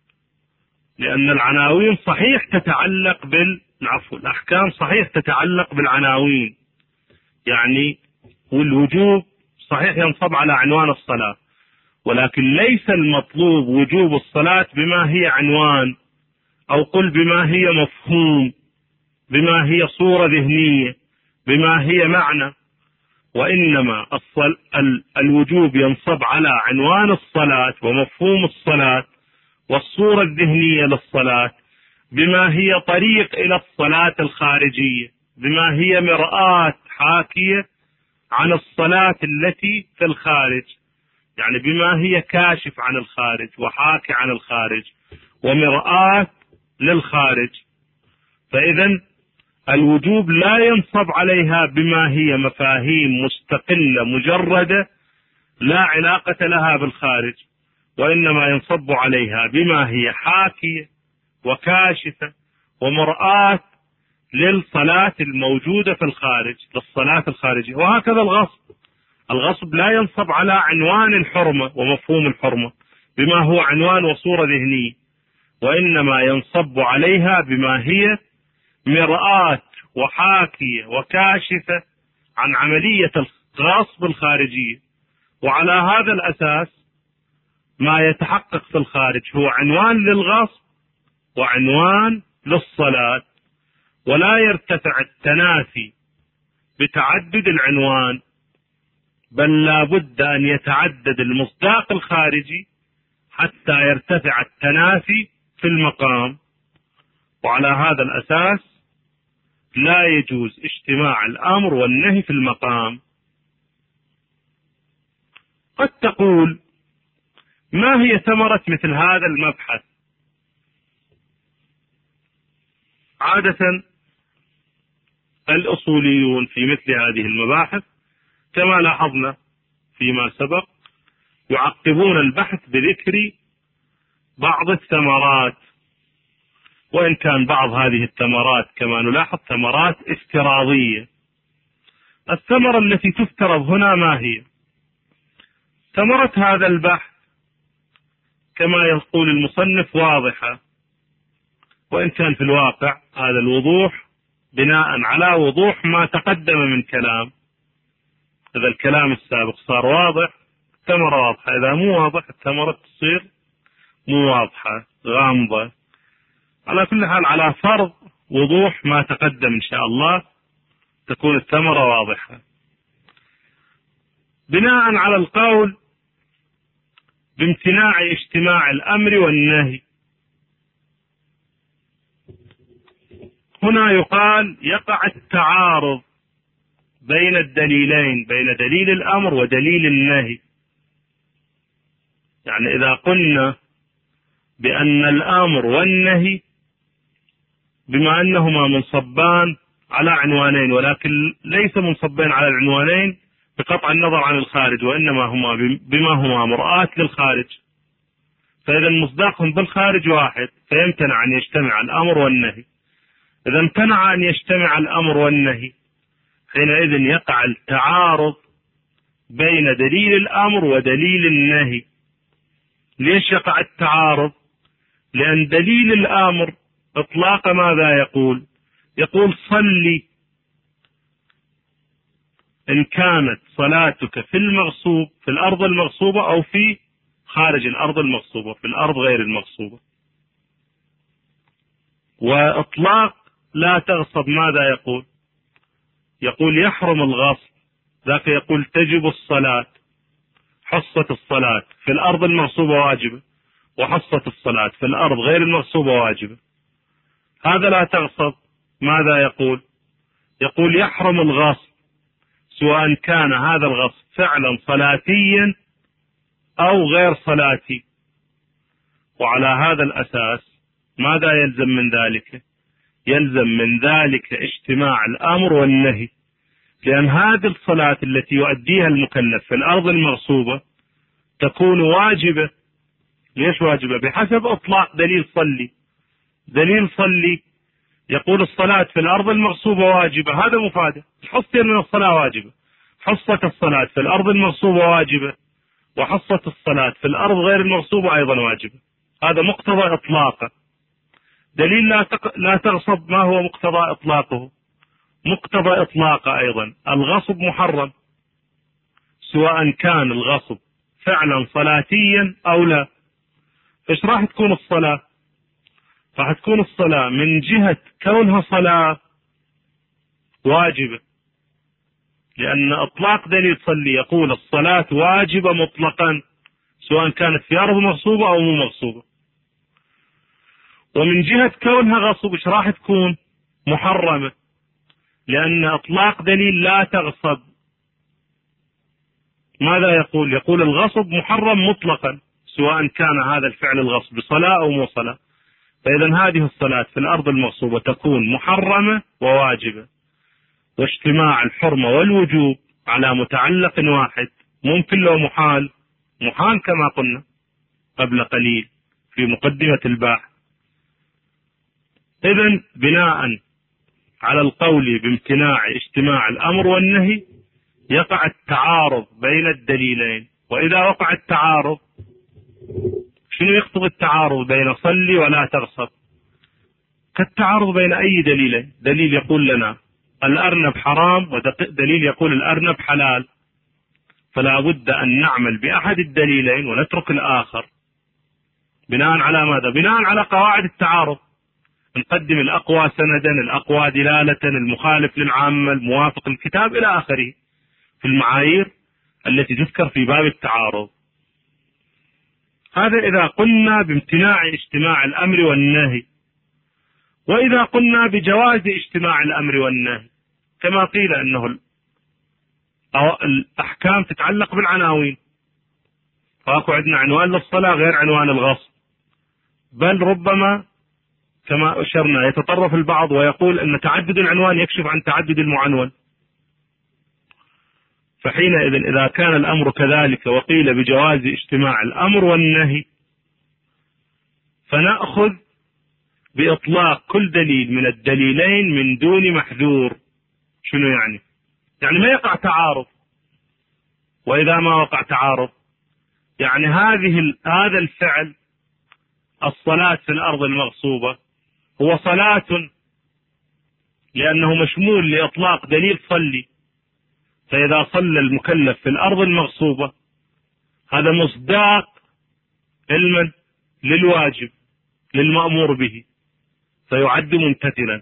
لأن العناوين صحيح تتعلق بالعفو الأحكام صحيح تتعلق بالعناوين، يعني والوجوب صحيح ينصب على عنوان الصلاة، ولكن ليس المطلوب وجوب الصلاة بما هي عنوان، أو قل بما هي مفهوم، بما هي صورة ذهنية، بما هي معنى. وإنما الصل... ال... الوجوب ينصب على عنوان الصلاة ومفهوم الصلاة والصورة الذهنية للصلاة، بما هي طريق إلى الصلاة الخارجية، بما هي مرآة حاكية عن الصلاة التي في الخارج، يعني بما هي كاشف عن الخارج وحاكي عن الخارج ومرآة للخارج. فإذا الوجوب لا ينصب عليها بما هي مفاهيم مستقلة مجردة لا علاقة لها بالخارج، وإنما ينصب عليها بما هي حاكية وكاشفة ومرآة للصلاة الموجودة في الخارج، للصلاة الخارجية. وهكذا الغصب، الغصب لا ينصب على عنوان الحرمة ومفهوم الحرمة بما هو عنوان وصورة ذهنية، وإنما ينصب عليها بما هي مرآة وحاكية وكاشفة عن عملية الغصب الخارجية. وعلى هذا الأساس ما يتحقق في الخارج هو عنوان للغصب وعنوان للصلاة، ولا يرتفع التنافي بتعدد العنوان، بل لا بد أن يتعدد المصداق الخارجي حتى يرتفع التنافي في المقام. وعلى هذا الأساس لا يجوز اجتماع الأمر والنهي في المقام. قد تقول ما هي ثمرة مثل هذا المبحث؟ عادة الأصوليون في مثل هذه المباحث كما لاحظنا فيما سبق يعقبون البحث بذكر بعض الثمرات، وإن كان بعض هذه الثمرات كما نلاحظ ثمرات افتراضية، الثمرة التي تفترض هنا ما هي؟ ثمرة هذا البحث كما يقول المصنف واضحة، وإن كان في الواقع هذا الوضوح بناء على وضوح ما تقدم من كلام. إذا الكلام السابق صار واضح الثمرة واضحة، إذا مو واضح الثمرة تصير مو واضحة غامضة. على كل حال على فرض وضوح ما تقدم إن شاء الله تكون الثمرة واضحة. بناء على القول بامتناع اجتماع الأمر والنهي، هنا يقال يقع التعارض بين الدليلين، بين دليل الأمر ودليل النهي. يعني إذا قلنا بأن الأمر والنهي بما أنهما منصبان على عنوانين، ولكن ليس منصبين على العنوانين بقطع النظر عن الخارج، وإنما هما بما هما مرآة للخارج، فإذا مصداقهم بالخارج واحد، فيمتنع أن يجتمع الأمر والنهي. إذا امتنع أن يجتمع الأمر والنهي حينئذ يقع التعارض بين دليل الأمر ودليل النهي. ليش يقع التعارض؟ لأن دليل الأمر إطلاق ماذا يقول؟ يقول صلي إن كانت صلاتك في المغصوب، في الأرض المغصوبة، أو في خارج الأرض المغصوبة، في الأرض غير المغصوبة. وإطلاق لا تغصب ماذا يقول؟ يقول يحرم الغصب، ذاك يقول تجب الصلاة، حصة الصلاة في الأرض المغصوبة واجبة، وحصة الصلاة في الأرض غير المغصوبة واجبة. هذا لا تغصب ماذا يقول؟ يقول يحرم الغصب سواء كان هذا الغصب فعلا صلاتيا أو غير صلاتي. وعلى هذا الأساس ماذا يلزم من ذلك؟ يلزم من ذلك اجتماع الأمر والنهي، لأن هذه الصلاة التي يؤديها المكلف في الأرض المغصوبة تكون واجبة. ليش واجبة؟ بحسب إطلاق دليل صلي. دليل صلي يقول الصلاة في الأرض المغصوبة واجبة، هذا مفادة، حصة من الصلاة واجبة، حصة الصلاة في الأرض المغصوبة واجبة، وحصة الصلاة في الأرض غير المغصوبة أيضا واجبة. هذا مقتضى إطلاقه. دليل لا تق... لا تغصب، ما هو مقتضى إطلاقه؟ مقتضى إطلاقه أيضا الغصب محرم، سواء كان الغصب فعلا صلاتيا أو لا. إيش راح تكون الصلاة؟ راح تكون الصلاة من جهة كونها صلاة واجبة، لأن إطلاق دليل صلي يقول الصلاة واجبة مطلقا سواء كانت في أرض مغصوبة أو مو مغصوبة. ومن جهة كونها غصب إيش راح تكون؟ محرمة، لأن إطلاق دليل لا تغصب ماذا يقول؟ يقول الغصب محرم مطلقا سواء كان هذا الفعل الغصب صلاة أو مو صلاة. فإذا هذه الصلاة في الأرض المغصوبة تكون محرمة وواجبة. واجتماع الحرمة والوجوب على متعلق واحد ممكن لو محال، محال كما قلنا قبل قليل في مقدمة الباحث. إذن بناء على القول بامتناع اجتماع الأمر والنهي يقع التعارض بين الدليلين. وإذا وقع التعارض، شنو يقتضي التعارض بين صلي ولا تغصب؟ كالتعارض بين أي دليلين. دليل يقول لنا الأرنب حرام، ودليل يقول الأرنب حلال، فلا بد أن نعمل بأحد الدليلين ونترك الآخر. بناء على ماذا؟ بناء على قواعد التعارض، نقدم الأقوى سندا، الأقوى دلالة، المخالف للعامة، الموافق للكتاب إلى آخره في المعايير التي تذكر في باب التعارض. هذا إذا قلنا بامتناع اجتماع الأمر والنهي. وإذا قلنا بجواز اجتماع الأمر والنهي، كما قيل أنه الأحكام تتعلق بالعناوين، فأكو عندنا عنوان للصلاة غير عنوان الغصب، بل ربما كما أشرنا يتطرف البعض ويقول أن تعدد العنوان يكشف عن تعدد المعنون. فحينئذ إذا كان الأمر كذلك وقيل بجواز اجتماع الأمر والنهي، فنأخذ بإطلاق كل دليل من الدليلين من دون محذور. شنو يعني؟ يعني ما يقع تعارض. وإذا ما وقع تعارض يعني هذه هذا الفعل الصلاة في الأرض المغصوبة هو صلاة لأنه مشمول لإطلاق دليل صلي، فإذا صلى المكلف في الأرض المغصوبة هذا مصداق علما للواجب للمأمور به فيعد ممتثلا،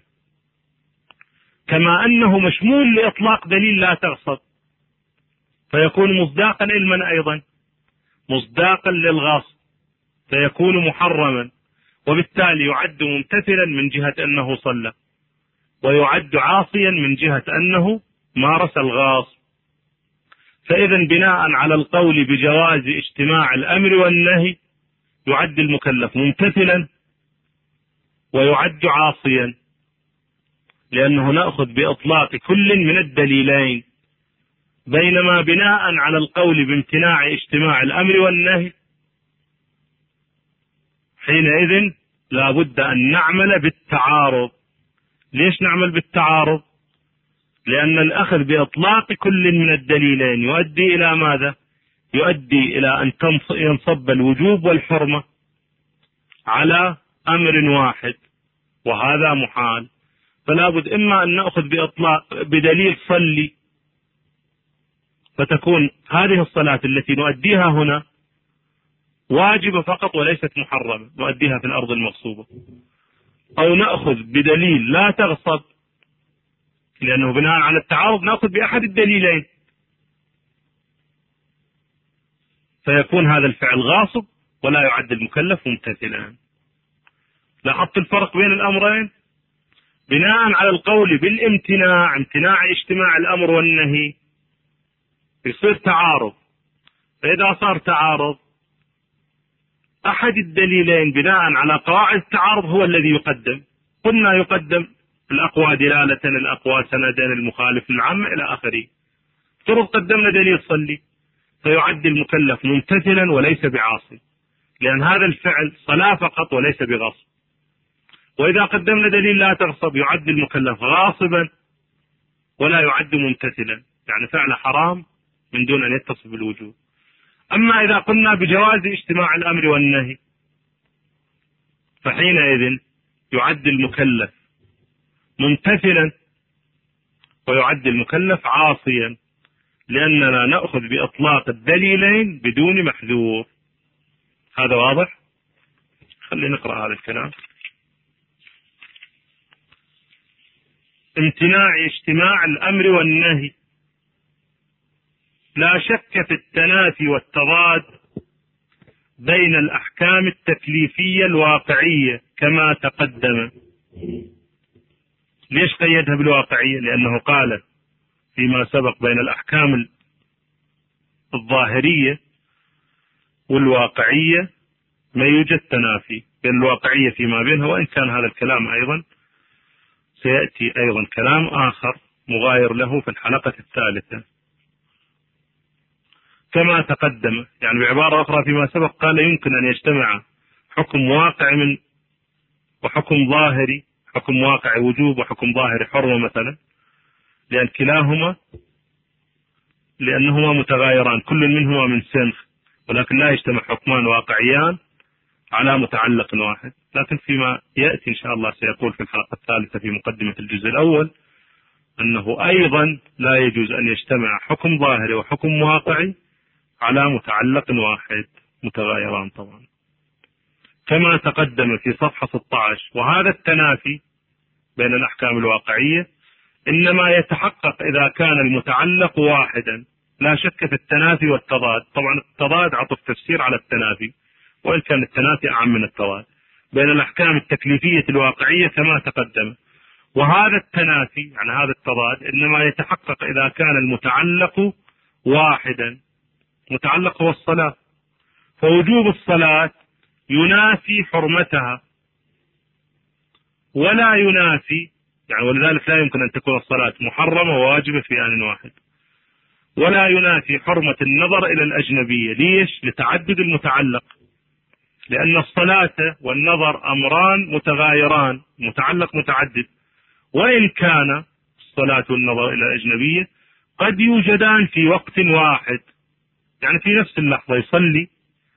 كما أنه مشمول لإطلاق دليل لا تغصب فيكون مصداقا علما أيضا، مصداقا للغاصب فيكون محرما، وبالتالي يعد ممتثلا من جهة أنه صلى، ويعد عاصيا من جهة أنه مارس الغاصب. فإذا بناء على القول بجواز اجتماع الأمر والنهي يعد المكلف ممتثلا ويعد عاصيا، لأنه نأخذ بإطلاق كل من الدليلين، بينما بناء على القول بامتناع اجتماع الأمر والنهي حينئذ لا بد أن نعمل بالتعارض. ليش نعمل بالتعارض؟ لأن الأخذ بإطلاق كل من الدليلين يؤدي إلى ماذا؟ يؤدي إلى أن ينصب الوجوب والحرمة على أمر واحد، وهذا محال. فلا بد إما أن نأخذ بإطلاق بدليل صلي فتكون هذه الصلاة التي نؤديها هنا واجبة فقط وليست محرمة نؤديها في الأرض المغصوبة، أو نأخذ بدليل لا تغصب، لأنه بناء على التعارض نأخذ بأحد الدليلين فيكون هذا الفعل غاصب ولا يعد المكلف ممتثلا. لاحظت الفرق بين الأمرين؟ بناء على القول بالامتناع امتناع اجتماع الأمر والنهي يصير تعارض، فإذا صار تعارض أحد الدليلين بناء على قواعد التعارض هو الذي يقدم. قلنا يقدم الأقوى دلالة، الأقوى سندا، المخالف للعامة إلى آخره. فرض قدمنا دليل صلي فيعد المكلف ممتثلا وليس بعاصي، لأن هذا الفعل صلاة فقط وليس بغصب. وإذا قدمنا دليل لا تغصب يعد المكلف غاصبا ولا يعد ممتثلا، يعني فعل حرام من دون أن يتصف بالوجوب. أما إذا قلنا بجواز اجتماع الأمر والنهي فحينئذ يعد المكلف ممتثلا ويعد المكلف عاصيا، لأننا نأخذ بإطلاق الدليلين بدون محذور. هذا واضح؟ خلينا نقرأ هذا الكلام. امتناع اجتماع الأمر والنهي لا شك في التنافي والتضاد بين الأحكام التكليفية الواقعية كما تقدم. ليش قيدها بالواقعية؟ لأنه قال فيما سبق بين الأحكام الظاهرية والواقعية ما يوجد تنافي بين الواقعية فيما بينها، وإن كان هذا الكلام أيضا سيأتي أيضا كلام آخر مغاير له في الحلقة الثالثة كما تقدم. يعني بعبارة أخرى فيما سبق قال يمكن أن يجتمع حكم واقع من وحكم ظاهري، حكم واقع وجوب وحكم ظاهري حرمة مثلا، لأن كلاهما لأنهما متغايران كل منهما من سنخ، ولكن لا يجتمع حكمان واقعيان على متعلق واحد. لكن فيما يأتي إن شاء الله سيقول في الحلقة الثالثة في مقدمة الجزء الأول أنه أيضا لا يجوز أن يجتمع حكم ظاهري وحكم واقعي على متعلق واحد متغايران طبعا كما تقدم في صفحة ستة عشر. وهذا التنافي بين الأحكام الواقعية إنما يتحقق إذا كان المتعلق واحدا. لا شك في التنافي والتضاد، طبعا التضاد عطف تفسير على التنافي، وإن كان التنافي أعم من التضاد بين الأحكام التكليفية الواقعية كما تقدم. وهذا التنافي يعني هذا التضاد إنما يتحقق إذا كان المتعلق واحدا. متعلق هو الصلاة، فوجوب الصلاة ينافي حرمتها ولا ينافي، يعني ولذلك لا يمكن أن تكون الصلاة محرمة وواجبة في آن واحد، ولا ينافي حرمة النظر إلى الأجنبية. ليش؟ لتعدد المتعلق، لأن الصلاة والنظر أمران متغايران، متعلق متعدد. وإن كان الصلاة والنظر إلى الأجنبية قد يوجدان في وقت واحد، يعني في نفس اللحظة يصلي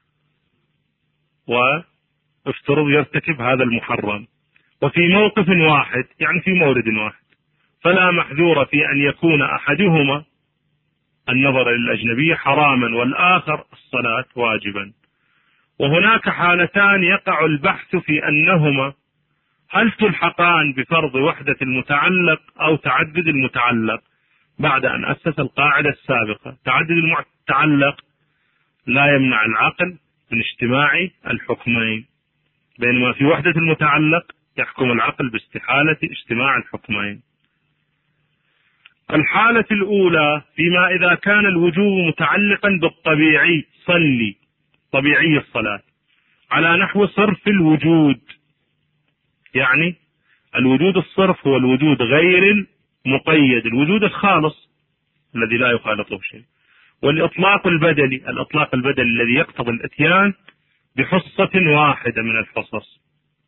وافترض يرتكب هذا المحرم، وفي موقف واحد يعني في مورد واحد، فلا محذور في أن يكون أحدهما النظر للأجنبية حراما والآخر الصلاة واجبا. وهناك حالتان يقع البحث في أنهما هل تلحقان بفرض وحدة المتعلق أو تعدد المتعلق، بعد أن أسس القاعدة السابقة تعدد المتعلق لا يمنع العقل من اجتماع الحكمين، بينما في وحدة المتعلق يحكم العقل باستحالة اجتماع الحكمين. الحالة الأولى فيما إذا كان الوجوب متعلقا بالطبيعي، صلي طبيعي الصلاة على نحو صرف الوجود، يعني الوجود الصرف هو الوجود غير المقيد، الوجود الخالص الذي لا يخالطه شيء، والإطلاق البدلي، الإطلاق البدلي الذي يقتضي الإتيان بحصة واحدة من الحصص،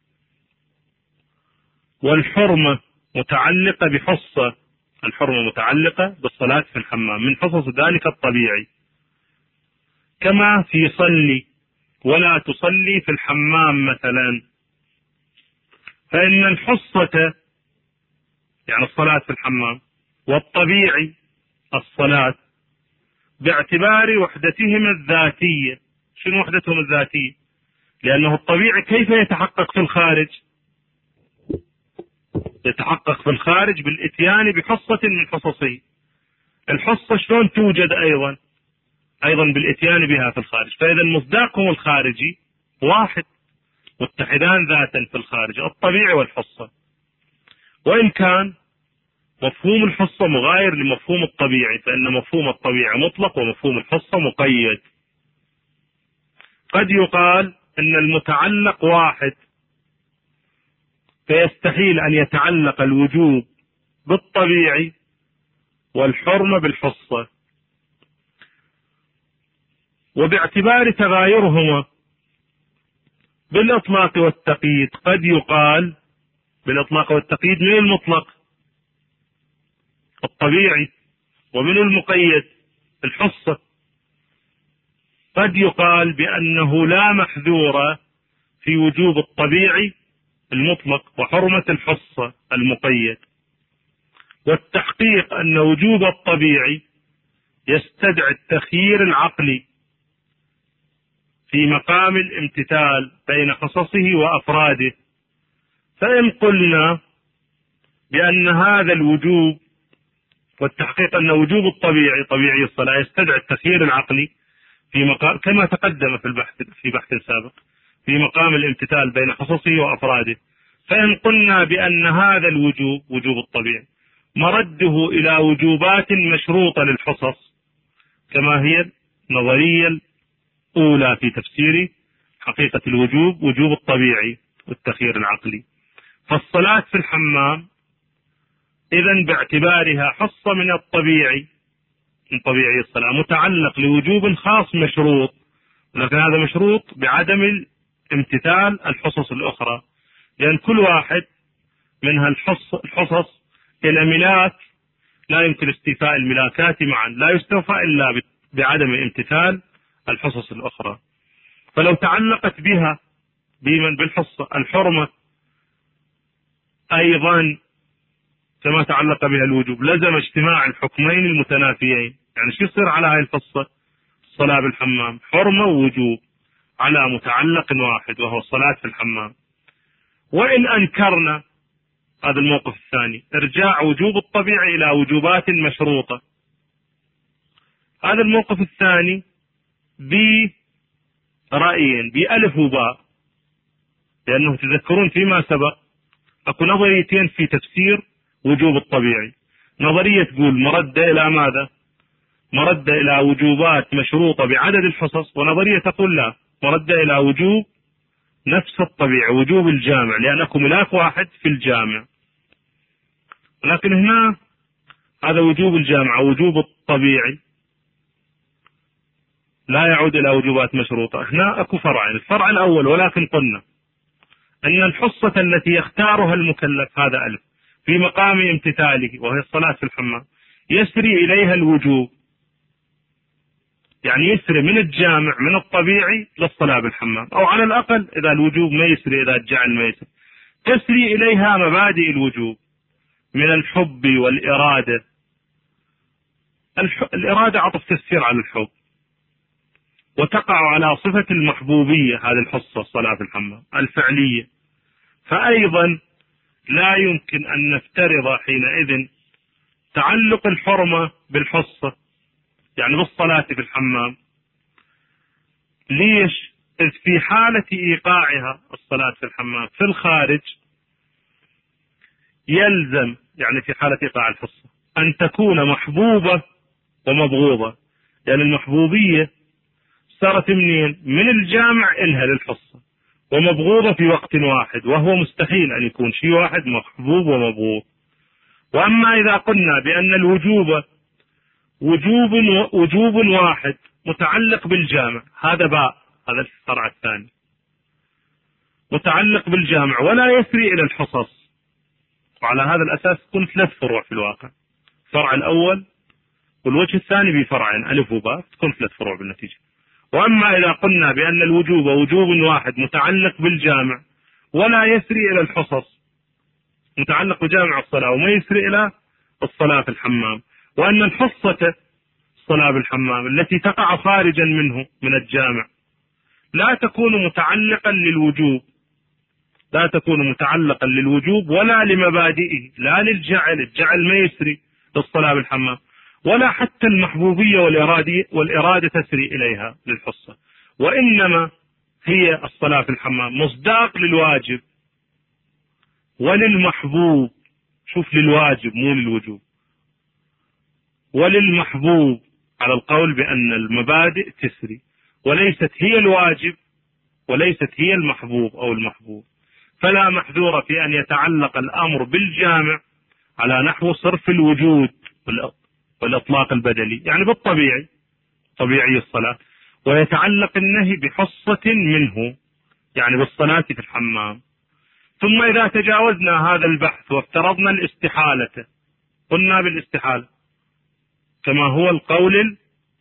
والحرمة متعلقة بحصة، الحرمة متعلقة بالصلاة في الحمام من حصص ذلك الطبيعي، كما في صلي ولا تصلي في الحمام مثلا، فإن الحصة يعني الصلاة في الحمام والطبيعي الصلاة باعتبار وحدتهما الذاتية. شنو وحدتهم الذاتية؟ لأنه الطبيعي كيف يتحقق في الخارج؟ يتحقق في الخارج بالإتيان بحصة من حصصه. الحصة شلون توجد أيضا؟ أيضا بالإتيان بها في الخارج، فإذا مصداقهم الخارجي واحد، متحدان ذاتا في الخارج، الطبيعي والحصة، وإن كان مفهوم الحصة مغاير لمفهوم الطبيعي، فإن مفهوم الطبيعي مطلق ومفهوم الحصة مقيد. قد يقال أن المتعلق واحد، فيستحيل أن يتعلق الوجوب بالطبيعي والحرمة بالحصة، وباعتبار تغايرهما بالإطلاق والتقييد قد يقال بالإطلاق والتقييد من المطلق الطبيعي ومن المقيد الحصة، قد يقال بأنه لا محذور في وجوب الطبيعي المطلق وحرمة الحصة المقيد، والتحقيق أن وجوب الطبيعي يستدعي التخيير العقلي في مقام الامتثال بين حصصه وأفراده. فإن قلنا بأن هذا الوجوب والتحقيق أن وجوب الطبيعي طبيعي الصلاة يستدعي التخيير العقلي في مقام كما تقدم في البحث في بحث سابق في مقام الامتثال بين حصصه وأفراده، فإن قلنا بأن هذا الوجوب وجوب الطبيعي مرده إلى وجوبات مشروطة للحصص، كما هي النظرية الأولى في تفسير حقيقة الوجوب وجوب الطبيعي والتخيير العقلي، فالصلاة في الحمام إذن باعتبارها حصة من الطبيعي من طبيعي الصلاة متعلق لوجوب خاص مشروط، لكن هذا مشروط بعدم امتثال الحصص الأخرى، لأن كل واحد منها الحصص إلى ملاك لا يمكن استيفاء الملاكات معا، لا يستوفى إلا بعدم امتثال الحصص الأخرى. فلو تعلقت بها بمن بالحصة الحرمة أيضا كما تعلق بها الوجوب لزم اجتماع الحكمين المتنافيين. يعني شو يصير على هاي الحصة؟ الصلاة بالحمام حرمة ووجوب على متعلق واحد وهو الصلاة في الحمام. وإن أنكرنا هذا الموقف الثاني ارجاع وجوب الطبيعي إلى وجوبات مشروطة، هذا الموقف الثاني برأيين بألف وباء، لأنه تذكرون فيما سبق أكو نظريتين في تفسير وجوب الطبيعي، نظرية تقول مردة إلى ماذا؟ مردة إلى وجوبات مشروطة بعدد الحصص، ونظرية تقول لا، مردة إلى وجوب نفس الطبيعي وجوب الجامع، لأن أكو ملاك واحد في الجامع. لكن هنا هذا وجوب الجامع وجوب الطبيعي لا يعود إلى وجوبات مشروطة. هنا أكو فرعين، الفرع الأول ولكن قلنا أن الحصة التي يختارها المكلف هذا ألف في مقام امتثاله وهي الصلاة في الحمام يسري إليها الوجوب، يعني يسري من الجامع من الطبيعي للصلاة بالحمام، أو على الأقل إذا الوجوب ما يسري، إذا الجعل ما يسري، تسري إليها مبادئ الوجوب من الحب والإرادة. الإرادة عطف تسير على الحب، وتقع على صفة المحبوبية هذه الحصة الصلاة في الحمام الفعلية. فأيضا لا يمكن أن نفترض حينئذ تعلق الحرمة بالحصة، يعني بالصلاة في الحمام. ليش؟ إذ في حالة إيقاعها الصلاة في الحمام في الخارج يلزم، يعني في حالة إيقاع الحصة، أن تكون محبوبة ومبغوضة، يعني المحبوبية صارت منين؟ من الجامع إلها للحصة، ومبغوضة في وقت واحد، وهو مستحيل أن يكون شيء واحد محبوب ومبغوض. وأما إذا قلنا بأن الوجوب وجوب وجوب واحد متعلق بالجامع، هذا باء، هذا الفرع الثاني متعلق بالجامع ولا يسري إلى الحصص. وعلى هذا الأساس كن ثلاث فروع في الواقع، الفرع الأول والوجه الثاني بفرعين ألف وباء، تكون ثلاث فروع بالنتيجة. وأما إذا قلنا بأن الوجوب وجوب واحد متعلق بالجامع ولا يسري إلى الحصص، متعلق بجامع الصلاة وما يسري إلى الصلاة في الحمام، وأن الحصة الصلاة بالحمام التي تقع خارجا منه من الجامع لا تكون متعلقا للوجوب، لا تكون متعلقا للوجوب ولا لمبادئه، لا للجعل، الجعل ما يسري للصلاة بالحمام، ولا حتى المحبوبية والإرادة, والإرادة تسري إليها للحصة، وإنما هي الصلاة في الحمام مصداق للواجب وللمحبوب. شوف، للواجب مو للوجوب، وللمحبوب على القول بأن المبادئ تسري، وليست هي الواجب وليست هي المحبوب أو المحبوب. فلا محذور في أن يتعلق الأمر بالجامع على نحو صرف الوجود والإطلاق البدلي، يعني بالطبيعي طبيعي الصلاة، ويتعلق النهي بحصة منه، يعني بالصلاة في الحمام. ثم إذا تجاوزنا هذا البحث وافترضنا الاستحالة، قلنا بالاستحالة كما هو القول،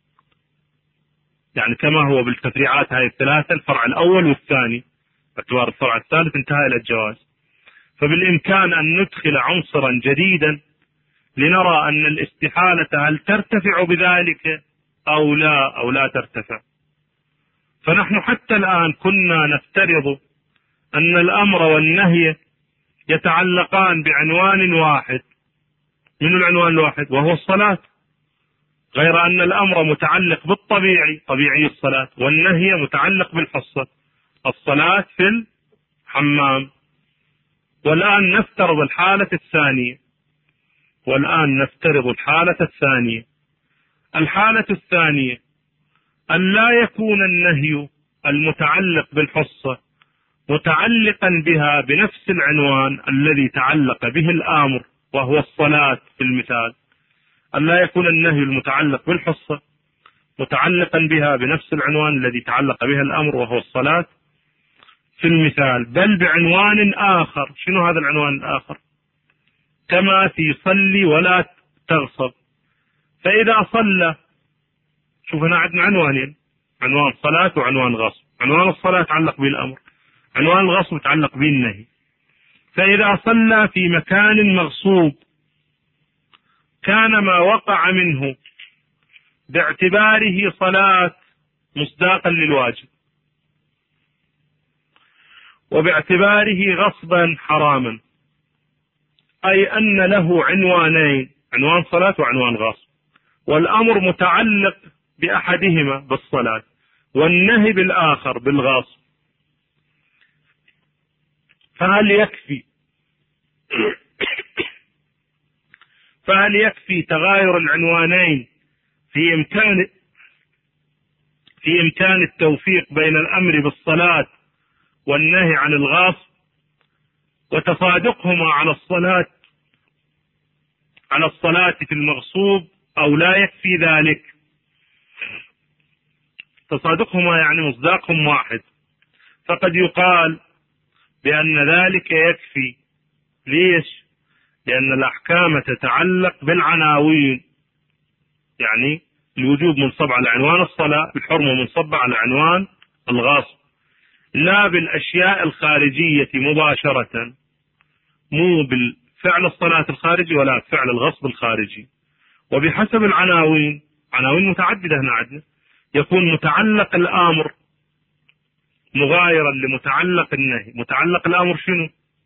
يعني كما هو بالتفريعات هذه الثلاثة، الفرع الأول والثاني، باعتبار الفرع الثالث انتهى إلى الجواز. فبالإمكان أن ندخل عنصرا جديدا لنرى أن الاستحالة هل ترتفع بذلك أو لا أو لا ترتفع. فنحن حتى الآن كنا نفترض أن الأمر والنهي يتعلقان بعنوان واحد، من العنوان الواحد وهو الصلاة، غير أن الأمر متعلق بالطبيعي طبيعي الصلاة، والنهي متعلق بالحصة الصلاة في الحمام. والآن نفترض الحالة الثانية والآن نفترض الحالة الثانية الحالة الثانية أن لا يكون النهي المتعلق بالحصة متعلقا بها بنفس العنوان الذي تعلق به الأمر وهو الصلاة في المثال، أن لا يكون النهي المتعلق بالحصة متعلقا بها بنفس العنوان الذي تعلق بها الأمر وهو الصلاة في المثال، بل بعنوان آخر. شنو هذا العنوان الآخر؟ كما في صلي ولا تغصب. فإذا صلى، شوف هنا عندنا عنوانين، عنوان صلاة وعنوان غصب. عنوان الصلاة يتعلق به الأمر، عنوان الغصب يتعلق به النهي. فإذا صلى في مكان مغصوب كان ما وقع منه باعتباره صلاة مصداقا للواجب، وباعتباره غصبا حراما، أي أن له عنوانين، عنوان صلاة وعنوان غصب، والأمر متعلق بأحدهما بالصلاة والنهي بالآخر بالغصب. فهل يكفي فهل يكفي تغاير العنوانين في إمكان في إمكان التوفيق بين الأمر بالصلاة والنهي عن الغصب، وتصادقهما على الصلاة على الصلاة في المغصوب، أو لا يكفي ذلك؟ تصادقهما يعني مصداقهم واحد، فقد يقال بأن ذلك يكفي. ليش؟ لأن الأحكام تتعلق بالعناوين يعني الوجوب منصب على عنوان الصلاة، الحرمة منصبة على عنوان الغصب، لا بالأشياء الخارجية مباشرة، مو بالفعل الصلاة الخارجي ولا بفعل الغصب الخارجي. وبحسب العناوين، عناوين متعددة هنا عندنا، يكون متعلق الأمر مغايرا لمتعلق النهي. متعلق الأمر شنو؟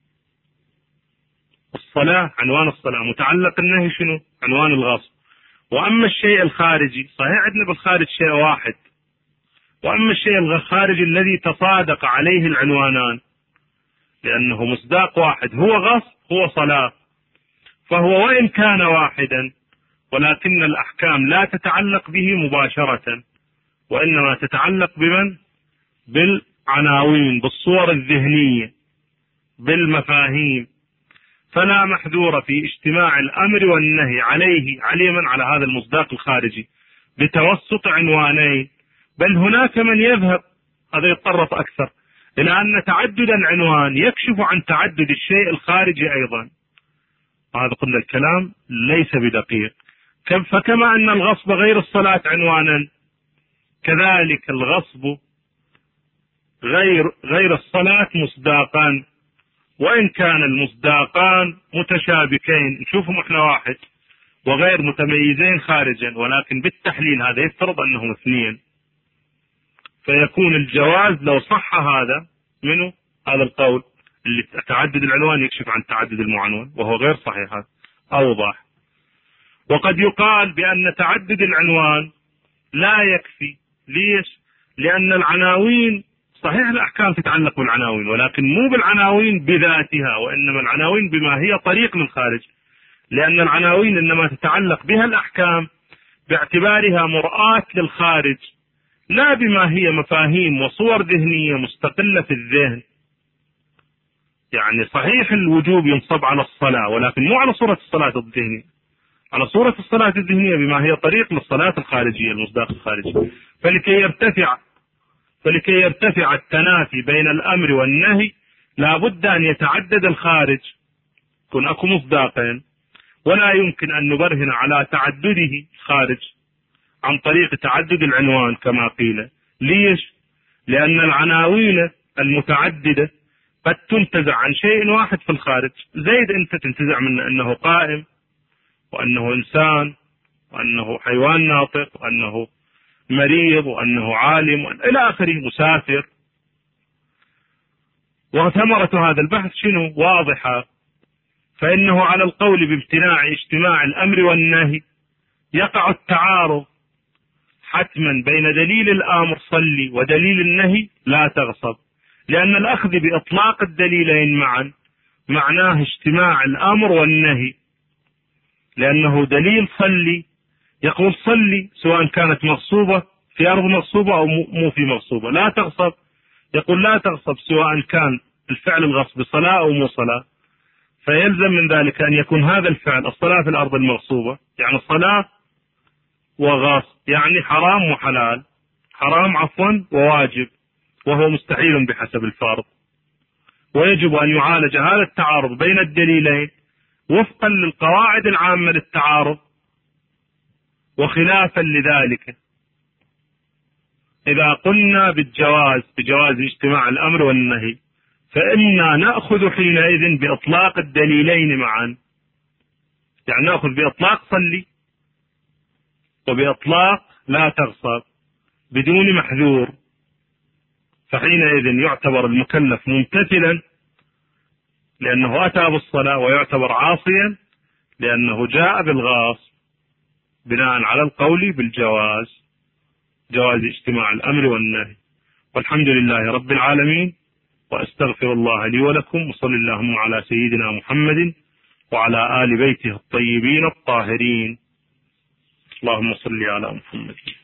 الصلاة، عنوان الصلاة. متعلق النهي شنو؟ عنوان الغصب. وأما الشيء الخارجي، صحيح عندنا بالخارج شيء واحد، وأما الشيء الخارجي الذي تصادق عليه العنوانان لأنه مصداق واحد، هو غصب هو صلاة، فهو وإن كان واحدا ولكن الأحكام لا تتعلق به مباشرة، وإنما تتعلق بمن؟ بالعناوين، بالصور الذهنية، بالمفاهيم. فلا محذور في اجتماع الأمر والنهي عليه عليما على هذا المصداق الخارجي بتوسط عنوانين، بل هناك من يذهب، هذا يتطرف أكثر، إلى أن تعدد العنوان يكشف عن تعدد الشيء الخارجي أيضا. هذا قلنا الكلام ليس بدقيق. فكما أن الغصب غير الصلاة عنوانا، كذلك الغصب غير غير الصلاة مصداقان، وإن كان المصداقان متشابكين، نشوفهم احنا واحد، وغير متميزين خارجا، ولكن بالتحليل هذا يفترض أنهم اثنين، فيكون الجواز لو صح هذا منه هذا القول اللي تعدد العنوان يكشف عن تعدد المعنون، وهو غير صحيح، هذا أوضح. وقد يقال بأن تعدد العنوان لا يكفي. ليش؟ لأن العناوين صحيح الأحكام تتعلق بالعناوين، ولكن مو بالعناوين بذاتها، وإنما العناوين بما هي طريق من خارج، لأن العناوين إنما تتعلق بها الأحكام باعتبارها مرآة للخارج، لا بما هي مفاهيم وصور ذهنية مستقلة في الذهن. يعني صحيح الوجوب ينصب على الصلاة، ولكن مو على صورة الصلاة الذهنية، على صورة الصلاة الذهنية بما هي طريق للصلاة الخارجية، المصداق الخارجي. فلكي يرتفع فلكي يرتفع التنافي بين الأمر والنهي لا بد أن يتعدد الخارج، يكون أكو مصداقين، ولا يمكن أن نبرهن على تعدده خارج عن طريق تعدد العنوان كما قيل. ليش؟ لأن العناوين المتعددة قد تنتزع عن شيء واحد في الخارج. زيد أنت تنتزع من أنه قائم، وأنه إنسان، وأنه حيوان ناطق، وأنه مريض، وأنه عالم، إلى آخره، مسافر. وثمرة هذا البحث شنو؟ واضحة. فإنه على القول بامتناع اجتماع الأمر والنهي يقع التعارض حتما بين دليل الآمر صلي ودليل النهي لا تغصب، لأن الأخذ بإطلاق الدليلين معا معناه اجتماع الأمر والنهي، لأنه دليل صلي يقول صلي سواء كانت مغصوبة في أرض مغصوبة أو مو في مغصوبة. لا تغصب يقول لا تغصب سواء كان الفعل الغصب صلاة أو مو صلاة. فيلزم من ذلك أن يكون هذا الفعل الصلاة في الأرض المغصوبة، يعني الصلاة وغاصب، يعني حرام وحلال، حرام عفوا وواجب، وهو مستحيل بحسب الفرض. ويجب أن يعالج هذا التعارض بين الدليلين وفقا للقواعد العامة للتعارض. وخلافا لذلك إذا قلنا بالجواز بجواز اجتماع الأمر والنهي، فإنا نأخذ حينئذ بإطلاق الدليلين معا، يعني نأخذ بإطلاق صلي وبإطلاق لا تغصب بدون محذور، فحينئذ يعتبر المكلف ممتثلا لأنه أتى بالصلاة، ويعتبر عاصيا لأنه جاء بالغاصب، بناء على القول بالجواز، جواز اجتماع الأمر والنهي. والحمد لله رب العالمين، وأستغفر الله لي ولكم، وصلى اللهم على سيدنا محمد وعلى آل بيته الطيبين الطاهرين. اللهم صل على محمد.